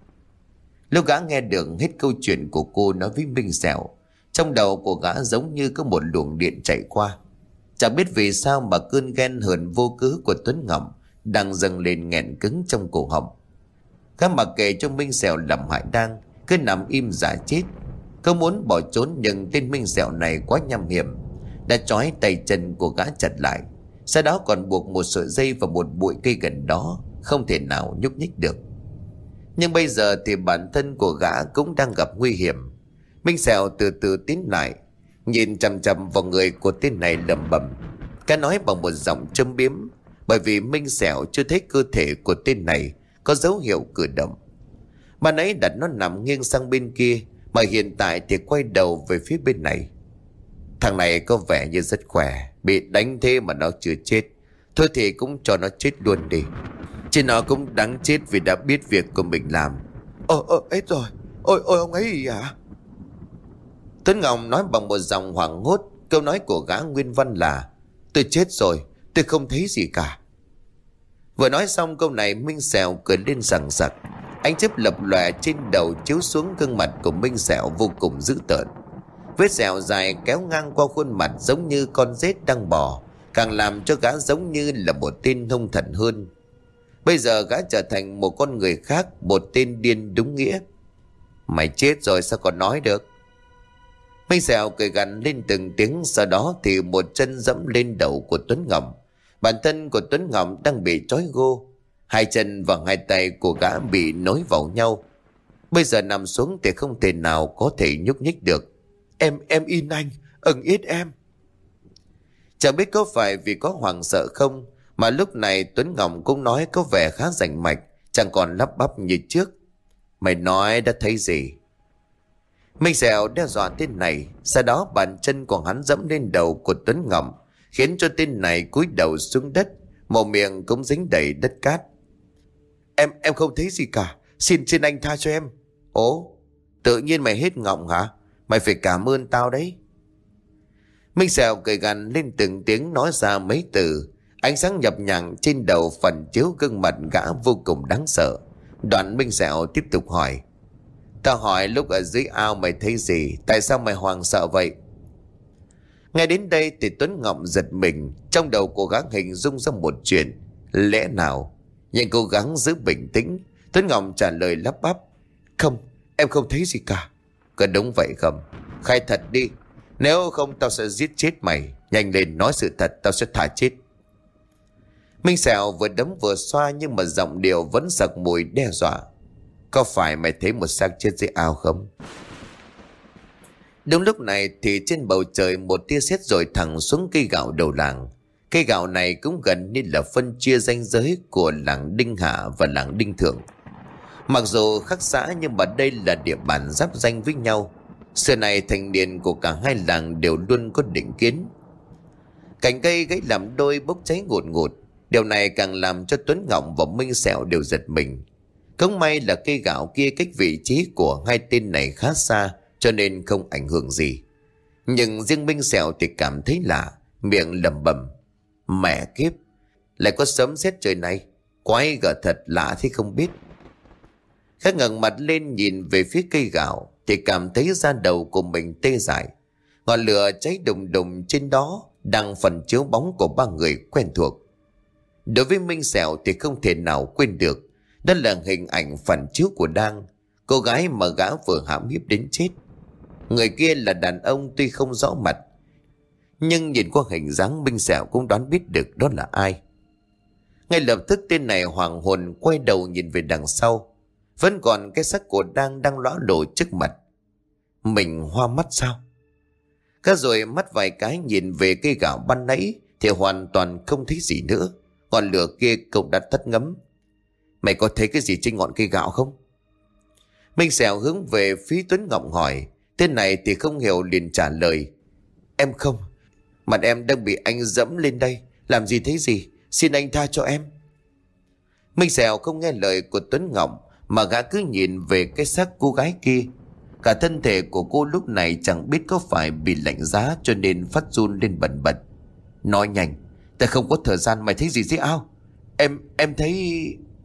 Lúc gã nghe được hết câu chuyện của cô nói với Minh Sẹo, trong đầu của gã giống như có một luồng điện chạy qua. Chẳng biết vì sao mà cơn ghen hờn vô cớ của Tuấn Ngọc đang dâng lên nghẹn cứng trong cổ họng. Gã mặc kệ cho Minh Sẹo làm hại Đang, cứ nằm im giả chết. Cứ muốn bỏ trốn nhưng tên Minh Sẹo này quá nham hiểm, đã trói tay chân của gã chặt lại. Sau đó còn buộc một sợi dây vào một bụi cây gần đó, không thể nào nhúc nhích được. Nhưng bây giờ thì bản thân của gã cũng đang gặp nguy hiểm. Minh Sẹo từ từ tiến lại, nhìn chằm chằm vào người của tên này lẩm bẩm. Gã nói bằng một giọng châm biếm, bởi vì Minh Sẹo chưa thấy cơ thể của tên này có dấu hiệu cử động. Ban ấy đặt nó nằm nghiêng sang bên kia, mà hiện tại thì quay đầu về phía bên này. Thằng này có vẻ như rất khỏe, bị đánh thế mà nó chưa chết. Thôi thì cũng cho nó chết luôn đi, chứ nó cũng đáng chết vì đã biết việc của mình làm. Hết rồi. Ôi ông ấy à? Tuấn Ngọc nói bằng một giọng hoảng hốt. Câu nói của gã nguyên văn là: tôi chết rồi, tôi không thấy gì cả. Vừa nói xong câu này, Minh Sẹo cười lên sằng sặc. Ánh chớp lập lòe trên đầu chiếu xuống gương mặt của Minh Sẹo vô cùng dữ tợn. Vết sẹo dài kéo ngang qua khuôn mặt giống như con rết đang bò, càng làm cho gã giống như là một tên hung thần hơn. Bây giờ gã trở thành một con người khác, một tên điên đúng nghĩa. Mày chết rồi sao còn nói được? Minh Sẹo cười gằn lên từng tiếng, sau đó thì một chân dẫm lên đầu của Tuấn Ngọc. Bản thân của Tuấn Ngọc đang bị trói gô, hai chân và hai tay của gã bị nối vào nhau. Bây giờ nằm xuống thì không thể nào có thể nhúc nhích được. Em in anh, yết em. Chẳng biết có phải vì có hoảng sợ không mà lúc này Tuấn Ngọc cũng nói có vẻ khá rành mạch, chẳng còn lắp bắp như trước. Mày nói đã thấy gì? Minh Sẹo đe dọa tên này, sau đó bàn chân của hắn dẫm lên đầu của Tuấn Ngọc, khiến cho tên này cúi đầu xuống đất, mồm miệng cũng dính đầy đất cát. Em không thấy gì cả, xin anh tha cho em. Ố, tự nhiên mày hết ngọng hả? Mày phải cảm ơn tao đấy. Minh Sẹo cười gằn lên từng tiếng, nói ra mấy từ. Ánh sáng nhập nhằng trên đầu phần chiếu gương mặt gã vô cùng đáng sợ. Đoạn Minh Sẹo tiếp tục hỏi. Tao hỏi lúc ở dưới ao mày thấy gì? Tại sao mày hoảng sợ vậy? Ngay đến đây thì Tuấn Ngọc giật mình. Trong đầu cố gắng hình dung ra một chuyện. Lẽ nào? Nhưng cố gắng giữ bình tĩnh, Tuấn Ngọc trả lời lắp bắp. Không, em không thấy gì cả. Có đúng vậy không? Khai thật đi. Nếu không tao sẽ giết chết mày. Nhanh lên nói sự thật, tao sẽ thả chết. Minh Sẹo vừa đấm vừa xoa, nhưng mà giọng điệu vẫn sặc mùi đe dọa. Có phải mày thấy một xác chết dưới ao không? Đúng lúc này thì trên bầu trời một tia sét rọi thẳng xuống cây gạo đầu làng. Cây gạo này cũng gần như là phân chia ranh giới của làng Đinh Hạ và làng Đinh Thượng. Mặc dù khác xã nhưng mà đây là địa bàn giáp ranh với nhau. Xưa này thành niên của cả hai làng đều luôn có định kiến. Cành cây gãy làm đôi bốc cháy ngùn ngụt. Điều này càng làm cho Tuấn Ngọc và Minh Sẹo đều giật mình. Không may là cây gạo kia cách vị trí của hai tên này khá xa, cho nên không ảnh hưởng gì. Nhưng riêng Minh Sẹo thì cảm thấy lạ, miệng lẩm bẩm. Mẹ kiếp, lại có sấm sét trời này. Quái gở thật lạ thế không biết. Khá ngẩng mặt lên nhìn về phía cây gạo thì cảm thấy da đầu của mình tê dại. Ngọn lửa cháy đùng đùng trên đó đang phần chiếu bóng của ba người quen thuộc. Đối với Minh Sẹo thì không thể nào quên được. Đó là hình ảnh phản chiếu của Đang, cô gái mà gã vừa hãm hiếp đến chết. Người kia là đàn ông tuy không rõ mặt, nhưng nhìn qua hình dáng Minh Sẹo cũng đoán biết được đó là ai. Ngay lập tức tên này hoàng hồn quay đầu nhìn về đằng sau. Vẫn còn cái xác của đang ló lộ trước mặt. Mình hoa mắt sao? Cả rồi mắt vài cái nhìn về cây gạo ban nãy thì hoàn toàn không thấy gì nữa. Ngọn lửa kia cũng đã tắt ngấm. Mày có thấy cái gì trên ngọn cây gạo không? Minh Sẹo hướng về phía Tuấn Ngọc hỏi. Tên này thì không hiểu liền trả lời. Em không. Mặt em đang bị anh dẫm lên đây. Làm gì thấy gì? Xin anh tha cho em. Minh Sẹo không nghe lời của Tuấn Ngọc mà gã cứ nhìn về cái xác cô gái kia. Cả thân thể của cô lúc này chẳng biết có phải bị lạnh giá cho nên phát run lên bần bật. Nói nhanh, ta không có thời gian. Mày thấy gì dưới ao? Em thấy...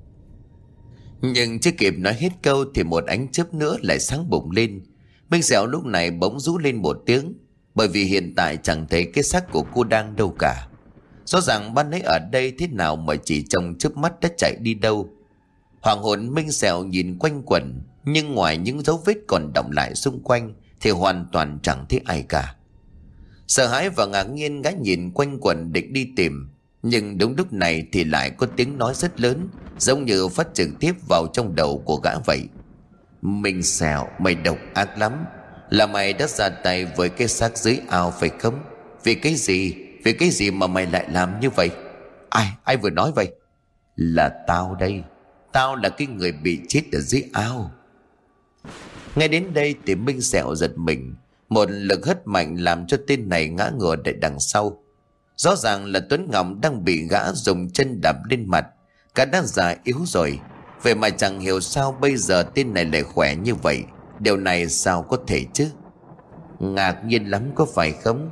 Nhưng chưa kịp nói hết câu thì một ánh chớp nữa lại sáng bùng lên. Minh Sẹo lúc này bỗng rú lên một tiếng, bởi vì hiện tại chẳng thấy cái xác của cô đang đâu cả. Rõ ràng ban nãy ở đây thế nào mà chỉ trong chớp mắt đã chạy đi đâu. Hoàng hồn Minh Sẹo nhìn quanh quẩn, nhưng ngoài những dấu vết còn đọng lại xung quanh thì hoàn toàn chẳng thấy ai cả. Sợ hãi và ngạc nhiên gã nhìn quanh quẩn định đi tìm. Nhưng đúng lúc này thì lại có tiếng nói rất lớn, giống như phát trực tiếp vào trong đầu của gã vậy. Minh Sẹo, mày độc ác lắm. Là mày đã ra tay với cái xác dưới ao phải không? Vì cái gì? Vì cái gì mà mày lại làm như vậy? Ai vừa nói vậy? Là tao đây. Tao là cái người bị chết ở dưới ao. Ngay đến đây thì Minh Sẹo giật mình. Một lực hất mạnh làm cho tên này ngã ngửa lại đằng sau. Rõ ràng là Tuấn Ngọc đang bị gã dùng chân đạp lên mặt. Cả đã già yếu rồi. Vậy mà chẳng hiểu sao bây giờ tên này lại khỏe như vậy. Điều này sao có thể chứ? Ngạc nhiên lắm có phải không?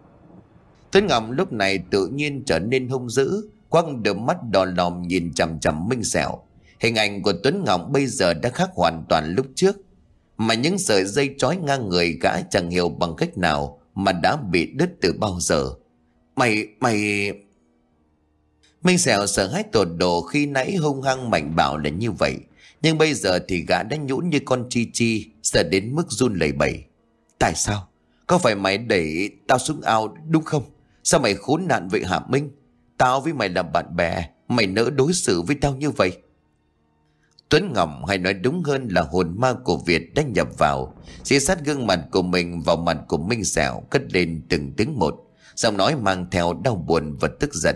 Tuấn Ngọc lúc này tự nhiên trở nên hung dữ, quăng đôi mắt đỏ lòm nhìn chằm chằm Minh Sẹo. Hình ảnh của Tuấn Ngọc bây giờ đã khác hoàn toàn lúc trước. Mà những sợi dây trói ngang người gã chẳng hiểu bằng cách nào mà đã bị đứt từ bao giờ. Mày... Minh Sẹo sợ hãi tột độ, khi nãy hung hăng mạnh bạo là như vậy, nhưng bây giờ thì gã đã nhũn như con chi chi, sợ đến mức run lẩy bẩy. Tại sao? Có phải mày đẩy tao xuống ao đúng không? Sao mày khốn nạn vậy hả Minh? Tao với mày là bạn bè, mày nỡ đối xử với tao như vậy? Tuấn Ngọc, hay nói đúng hơn là hồn ma của Việt, đã nhập vào, dí sát gương mặt của mình vào mặt của Minh Sẹo, cất lên từng tiếng một, giọng nói mang theo đau buồn và tức giận.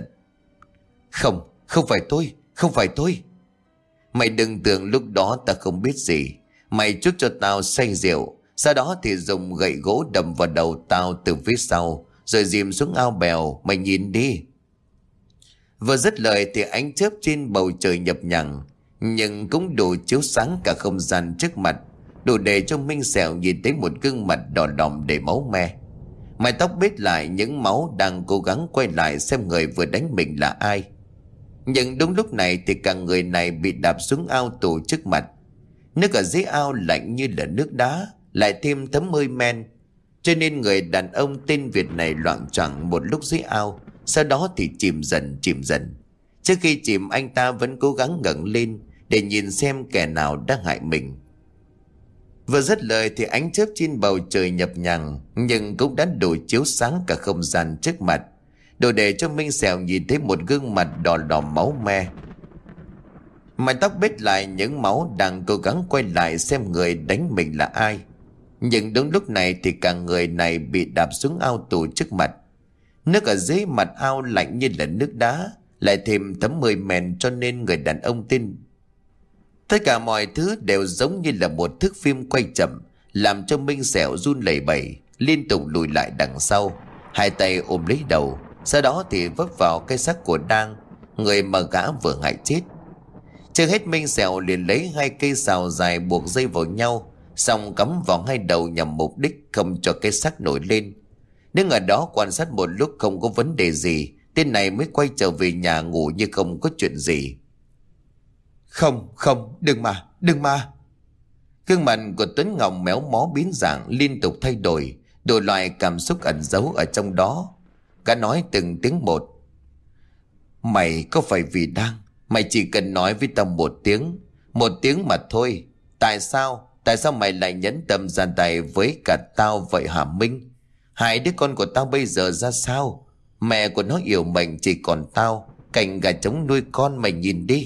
Không phải tôi. Mày đừng tưởng lúc đó ta không biết gì. Mày chút cho tao say rượu, sau đó thì dùng gậy gỗ đâm vào đầu tao từ phía sau, rồi dìm xuống ao bèo. Mày nhìn đi. Vừa dứt lời thì ánh chớp trên bầu trời nhập nhằng, nhưng cũng đủ chiếu sáng cả không gian trước mặt, đủ để cho Minh Sẹo nhìn thấy một gương mặt đỏ đỏm đầy máu me. Mái tóc bết lại, những máu đang cố gắng quay lại xem người vừa đánh mình là ai. Nhưng đúng lúc này thì cả người này bị đạp xuống ao tù trước mặt. Nước ở dưới ao lạnh như là nước đá, lại thêm thấm hơi men, cho nên người đàn ông tên Việt này loạng choạng một lúc dưới ao, sau đó thì chìm dần. Trước khi chìm, anh ta vẫn cố gắng ngẩng lên để nhìn xem kẻ nào đang hại mình. Vừa dứt lời thì ánh chớp trên bầu trời nhập nhằng, nhưng cũng đã đủ chiếu sáng cả không gian trước mặt, đủ để cho Minh Sẹo nhìn thấy một gương mặt đỏ đỏ máu me. Mái tóc bết lại, những máu đang cố gắng quay lại xem người đánh mình là ai. Nhưng đúng lúc này thì cả người này bị đạp xuống ao tù trước mặt. Nước ở dưới mặt ao lạnh như là nước đá, lại thêm thấm hơi men, cho nên người đàn ông tin. Tất cả mọi thứ đều giống như là một thước phim quay chậm, làm cho Minh Sẹo run lẩy bẩy, liên tục lùi lại đằng sau, hai tay ôm lấy đầu, sau đó thì vấp vào cái xác của Đang, người mà gã vừa hại chết. Chưa hết, Minh Sẹo liền lấy hai cây sào dài buộc dây vào nhau, xong cắm vào hai đầu nhằm mục đích không cho cái xác nổi lên. Đứng ở đó quan sát một lúc không có vấn đề gì, tên này mới quay trở về nhà ngủ như không có chuyện gì. Không, đừng mà. Gương mặt của Tuấn Ngọc méo mó biến dạng, liên tục thay đổi, đủ loại cảm xúc ẩn giấu ở trong đó. Gã nói từng tiếng một. Mày có phải vì Đang? Mày chỉ cần nói với tao một tiếng mà thôi. Tại sao mày lại nhẫn tâm ra tay với cả tao vậy hả Minh? Hai đứa con của tao bây giờ ra sao? Mẹ của nó yếu mình, chỉ còn tao, cành gà trống nuôi con, mày nhìn đi.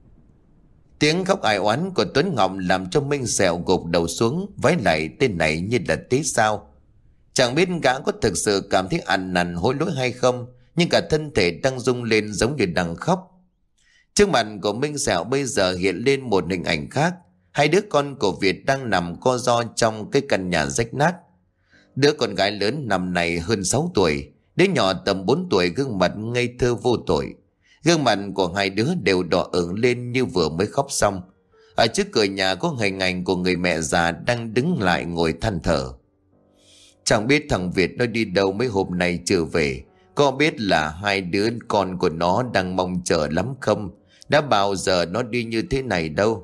Tiếng khóc ai oán của Tuấn Ngọc làm cho Minh Sẹo gục đầu xuống, vái lại tên này như là tí sao. Chẳng biết gã có thực sự cảm thấy ăn năn hối lỗi hay không, nhưng cả thân thể đang rung lên giống như đang khóc. Trước mặt của Minh Sẹo bây giờ hiện lên một hình ảnh khác. Hai đứa con của Việt đang nằm co ro trong cái căn nhà rách nát. Đứa con gái lớn năm nay hơn 6 tuổi, đứa nhỏ tầm 4 tuổi gương mặt ngây thơ vô tội. Gương mặt của hai đứa đều đỏ ửng lên như vừa mới khóc xong. Ở trước cửa nhà có hình ảnh của người mẹ già đang đứng lại ngồi than thở. Chẳng biết thằng Việt nó đi đâu mấy hôm nay chưa về. Có biết là hai đứa con của nó đang mong chờ lắm không? Đã bao giờ nó đi như thế này đâu.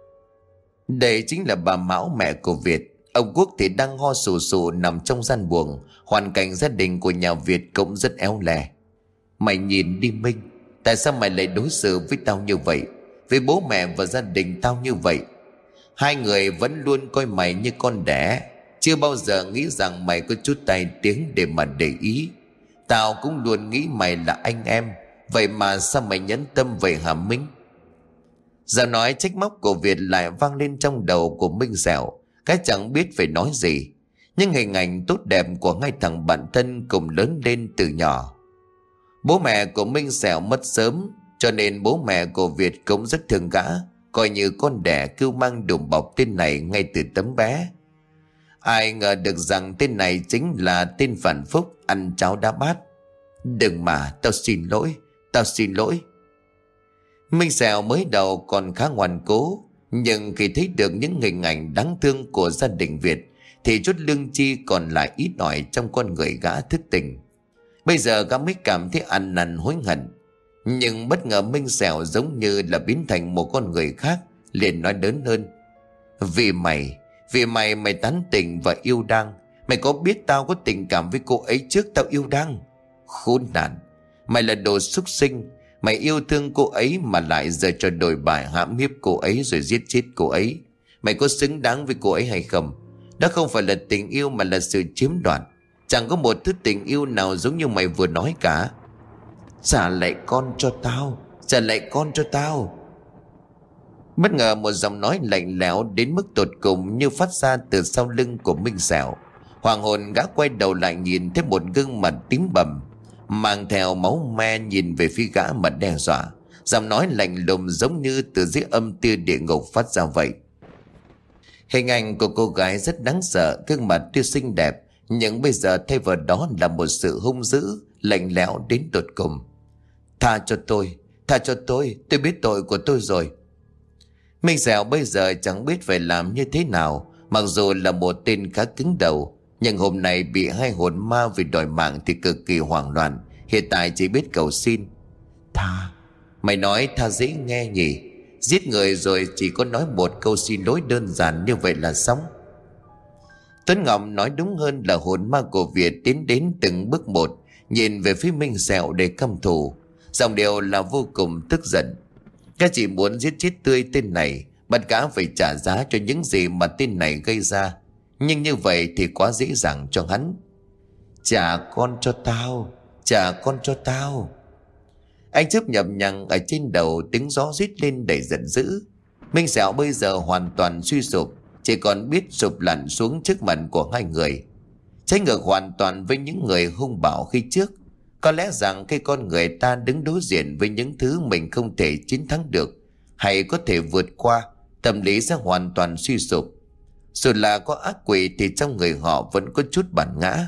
Đây chính là bà Mão, mẹ của Việt. Ông Quốc thì đang ho sù sù nằm trong gian buồng. Hoàn cảnh gia đình của nhà Việt cũng rất éo le. Mày nhìn đi Minh, tại sao mày lại đối xử với tao như vậy, với bố mẹ và gia đình tao như vậy? Hai người vẫn luôn coi mày như con đẻ, chưa bao giờ nghĩ rằng mày có chút tai tiếng để mà để ý. Tao cũng luôn nghĩ mày là anh em, vậy mà sao mày nhẫn tâm vậy hả Minh? Giọng nói trách móc của Việt lại vang lên trong đầu của Minh Sẹo. Cái chẳng biết phải nói gì, nhưng hình ảnh tốt đẹp của hai thằng bạn thân cùng lớn lên từ nhỏ. Bố mẹ của Minh Sẹo mất sớm, cho nên bố mẹ của Việt cũng rất thương gã, coi như con đẻ cưu mang đùm bọc tên này ngay từ tấm bé. Ai ngờ được rằng tên này chính là tên phản phúc ăn cháo đá bát. Đừng mà, tao xin lỗi. Minh Sẹo mới đầu còn khá ngoan cố, nhưng khi thấy được những hình ảnh đáng thương của gia đình Việt thì chút lương chi còn lại ít ỏi trong con người gã thức tỉnh. Bây giờ gã mới cảm thấy ăn năn hối hận. Nhưng bất ngờ Minh Sẹo giống như là biến thành một con người khác, liền nói đớn hơn. Vì mày tán tỉnh và yêu Đang. Mày có biết tao có tình cảm với cô ấy trước tao yêu Đang? Khốn nạn, mày là đồ súc sinh. Mày yêu thương cô ấy mà lại giờ cho đồi bại hãm hiếp cô ấy rồi giết chết cô ấy. Mày có xứng đáng với cô ấy hay không? Đó không phải là tình yêu mà là sự chiếm đoạt. Chẳng có một thứ tình yêu nào giống như mày vừa nói cả. Trả lại con cho tao, trả lại con cho tao. Bất ngờ một giọng nói lạnh lẽo đến mức tột cùng như phát ra từ sau lưng của Minh Sẹo. Hoàng hồn gã quay đầu lại nhìn thấy một gương mặt tím bầm, mang theo máu me nhìn về phía gã mà đe dọa. Giọng nói lạnh lùng giống như từ dưới âm tia địa ngục phát ra vậy. Hình ảnh của cô gái rất đáng sợ, gương mặt tuy xinh đẹp nhưng bây giờ thay vào đó là một sự hung dữ, lạnh lẽo đến tột cùng. Tha cho tôi biết tội của tôi rồi. Minh Sẹo bây giờ chẳng biết phải làm như thế nào. Mặc dù là một tên khá cứng đầu, nhưng hôm nay bị hai hồn ma vì đòi mạng thì cực kỳ hoảng loạn. Hiện tại chỉ biết cầu xin. Tha. Mày nói tha dễ nghe nhỉ? Giết người rồi chỉ có nói một câu xin lỗi đơn giản như vậy là xong. Tuấn Ngọc nói đúng hơn là hồn ma của Việt tiến đến từng bước một, nhìn về phía Minh Sẹo để căm thù. Giọng điệu là vô cùng tức giận. Các chỉ muốn giết chết tươi tên này, bắt gã phải trả giá cho những gì mà tên này gây ra. Nhưng như vậy thì quá dễ dàng cho hắn. Trả con cho tao, trả con cho tao. Anh chớp nhập nhằng ở trên đầu, tiếng gió rít lên đầy giận dữ. Minh Sẹo bây giờ hoàn toàn suy sụp, chỉ còn biết sụp lặn xuống trước mặt của hai người. Trái ngược hoàn toàn với những người hung bạo khi trước. Có lẽ rằng khi con người ta đứng đối diện với những thứ mình không thể chiến thắng được hay có thể vượt qua, tâm lý sẽ hoàn toàn suy sụp. Dù là có ác quỷ thì trong người họ vẫn có chút bản ngã.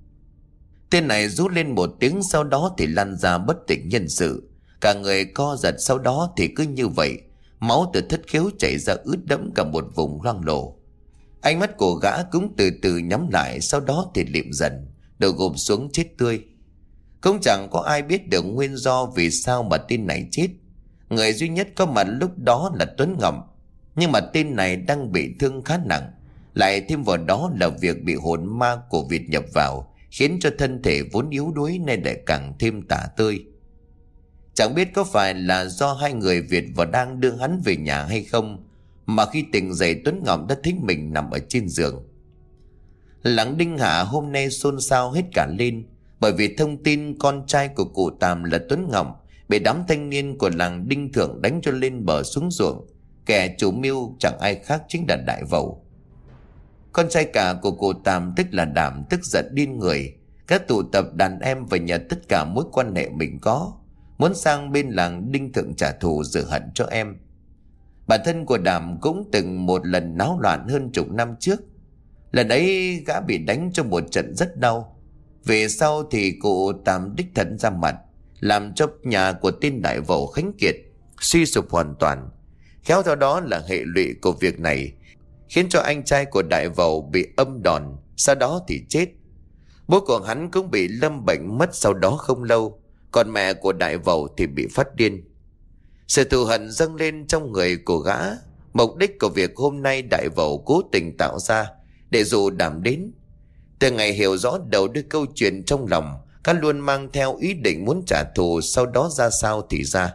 Tên này rú lên một tiếng, sau đó thì lăn ra bất tỉnh nhân sự. Cả người co giật, sau đó thì cứ như vậy, máu từ thất khiếu chảy ra ướt đẫm cả một vùng loang lổ. Ánh mắt của gã cũng từ từ nhắm lại, sau đó thì lịm dần, đầu gục xuống chết tươi. Cũng chẳng có ai biết được nguyên do vì sao mà tên này chết. Người duy nhất có mặt lúc đó là Tuấn Ngọc. Nhưng mà tên này đang bị thương khá nặng, lại thêm vào đó là việc bị hồn ma của Việt nhập vào, khiến cho thân thể vốn yếu đuối nên lại càng thêm tả tơi. Chẳng biết có phải là do hai người Việt và đang đưa hắn về nhà hay không, mà khi tỉnh dậy Tuấn Ngọc đã thấy mình nằm ở trên giường. Làng Đinh Hạ hôm nay xôn xao hết cả lên, bởi vì thông tin con trai của cụ Tàm là Tuấn Ngọc bị đám thanh niên của làng Đinh Thượng đánh cho lên bờ xuống ruộng. Kẻ chủ mưu chẳng ai khác chính là Đại Vẩu. Con trai cả của cụ Tàm tức là Đảm tức giận điên người. Các tụ tập đàn em và nhờ tất cả mối quan hệ mình có, muốn sang bên làng Đinh Thượng trả thù rửa hận cho em. Bản thân của Đảm cũng từng một lần náo loạn hơn chục năm trước. Lần ấy gã bị đánh cho một trận rất đau. Về sau thì cụ Tàm đích thân ra mặt, làm cho nhà của tên Đại Vẩu Khánh Kiệt suy sụp hoàn toàn. Khéo theo đó là hệ lụy của việc này khiến cho anh trai của Đại Vẩu bị âm đòn, sau đó thì chết. Bố của hắn cũng bị lâm bệnh mất sau đó không lâu, còn mẹ của Đại Vẩu thì bị phát điên. Sự thù hận dâng lên trong người của gã. Mục đích của việc hôm nay Đại Vẩu cố tình tạo ra để dụ Đảm đến. Từ ngày hiểu rõ đầu đuôi câu chuyện trong lòng, gã luôn mang theo ý định muốn trả thù, sau đó ra sao thì ra.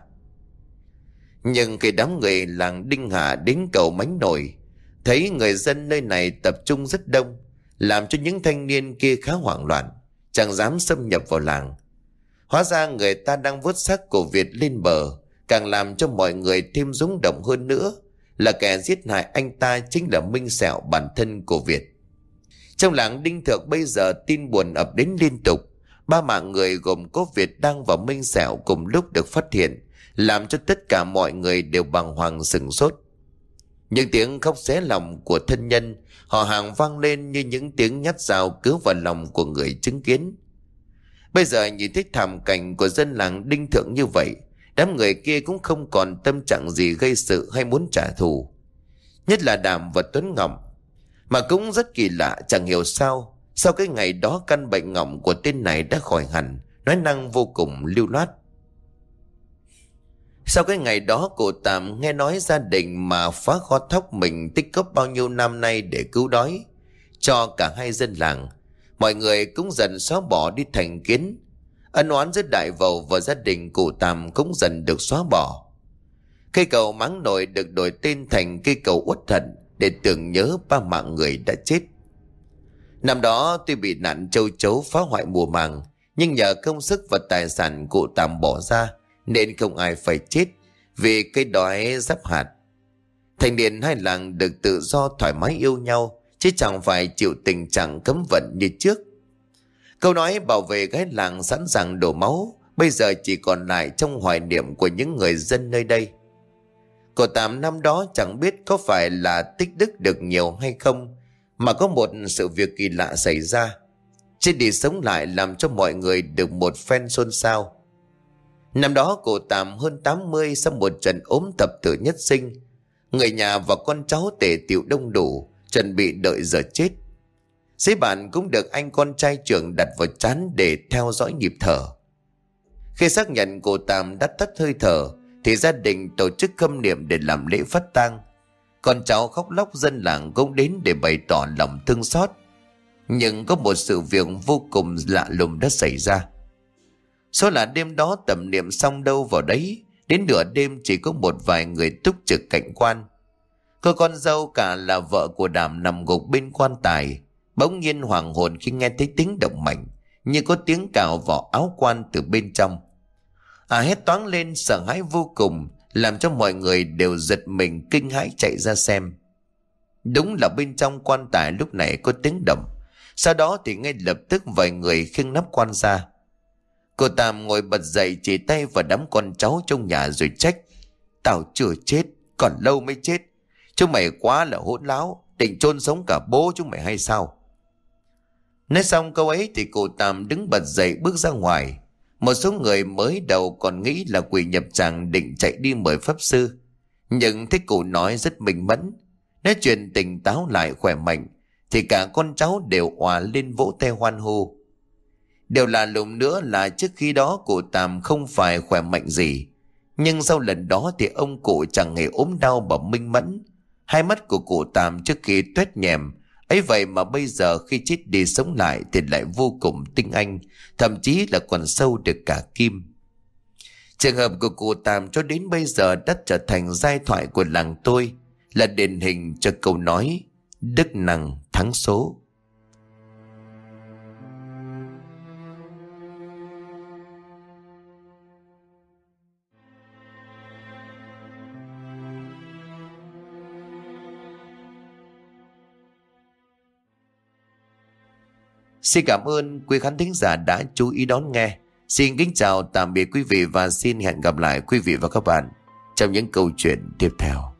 Nhưng khi đám người làng Đinh Hạ đến cầu Mánh Nổi, thấy người dân nơi này tập trung rất đông, làm cho những thanh niên kia khá hoảng loạn, chẳng dám xâm nhập vào làng. Hóa ra người ta đang vớt xác của Việt lên bờ, càng làm cho mọi người thêm rúng động hơn nữa là kẻ giết hại anh ta chính là Minh Sẹo, bản thân của Việt. Trong làng Đinh Thượng bây giờ tin buồn ập đến liên tục. 3 mạng người gồm có Việt, Đăng và Minh Sẹo cùng lúc được phát hiện, làm cho tất cả mọi người đều bàng hoàng sửng sốt. Những tiếng khóc xé lòng của thân nhân họ hàng vang lên như những tiếng nhát dao cứa vào lòng của người chứng kiến. Bây giờ nhìn thấy thảm cảnh của dân làng Đinh Thượng như vậy, đám người kia cũng không còn tâm trạng gì gây sự hay muốn trả thù. Nhất là Đảm và Tuấn Ngọc. Mà cũng rất kỳ lạ, chẳng hiểu sao sau cái ngày đó căn bệnh ngọng của tên này đã khỏi hẳn, nói năng vô cùng lưu loát. Sau cái ngày đó, cụ Tạm nghe nói gia đình mà phá kho thóc mình tích góp bao nhiêu năm nay để cứu đói cho cả hai dân làng, mọi người cũng dần xóa bỏ đi thành kiến. Ân oán giữa đại vầu và gia đình cụ Tạm cũng dần được xóa bỏ. Cây cầu Máng Nổi được đổi tên thành cây cầu Uất Hận để tưởng nhớ ba mạng người đã chết. Năm đó tuy bị nạn châu chấu phá hoại mùa màng, nhưng nhờ công sức và tài sản cụ Tạm bỏ ra nên không ai phải chết vì cây đói giáp hạt. Thành niên hai làng được tự do thoải mái yêu nhau, chứ chẳng phải chịu tình trạng cấm vận như trước. Câu nói bảo vệ gái làng sẵn sàng đổ máu bây giờ chỉ còn lại trong hoài niệm của những người dân nơi đây. Cụ Tạm năm đó chẳng biết có phải là tích đức được nhiều hay không, mà có một sự việc kỳ lạ xảy ra. Chết đi sống lại làm cho mọi người được một phen xôn xao. Năm đó cụ Tạm hơn 80, sau một trận ốm thập tử nhất sinh. Người nhà và con cháu tề tựu đông đủ, chuẩn bị đợi giờ chết. Giấy bản cũng được anh con trai trưởng đặt vào trán để theo dõi nhịp thở. Khi xác nhận cụ Tạm đã tắt hơi thở thì gia đình tổ chức khâm niệm để làm lễ phát tang. Con cháu khóc lóc, dân làng cũng đến để bày tỏ lòng thương xót. Nhưng có một sự việc vô cùng lạ lùng đã xảy ra. Số là đêm đó tẩm niệm xong đâu vào đấy, đến nửa đêm chỉ có một vài người túc trực cạnh quan. Cô con dâu cả là vợ của Đảm nằm gục bên quan tài, bỗng nhiên hoảng hồn khi nghe thấy tiếng động mạnh, như có tiếng cào vào áo quan từ bên trong. Hét toáng lên sợ hãi vô cùng, làm cho mọi người đều giật mình kinh hãi chạy ra xem. Đúng là bên trong quan tài lúc này có tiếng động. Sau đó thì ngay lập tức vài người khiêng nắp quan ra. Cô Tạm ngồi bật dậy chỉ tay vào đám con cháu trong nhà rồi trách: "Tao chưa chết, còn lâu mới chết. Chúng mày quá là hỗn láo, định chôn sống cả bố chúng mày hay sao?" Nói xong câu ấy thì cô Tạm đứng bật dậy bước ra ngoài. Một số người mới đầu còn nghĩ là quỷ nhập tràng định chạy đi mời pháp sư, nhưng thấy cụ nói rất minh mẫn, nói chuyện tỉnh táo lại khỏe mạnh, thì cả con cháu đều òa lên vỗ tay hoan hô. Điều lạ lùng nữa là trước khi đó cụ Tạm không phải khỏe mạnh gì, nhưng sau lần đó thì ông cụ chẳng hề ốm đau mà minh mẫn. Hai mắt của cụ Tạm trước khi toét nhèm ấy vậy mà bây giờ khi chết đi sống lại thì lại vô cùng tinh anh, thậm chí là còn sâu được cả kim. Trường hợp của cụ Tạm cho đến bây giờ đã trở thành giai thoại của làng tôi, là điển hình cho câu nói đức năng thắng số. Xin cảm ơn quý khán thính giả đã chú ý đón nghe. Xin kính chào tạm biệt quý vị và xin hẹn gặp lại quý vị và các bạn trong những câu chuyện tiếp theo.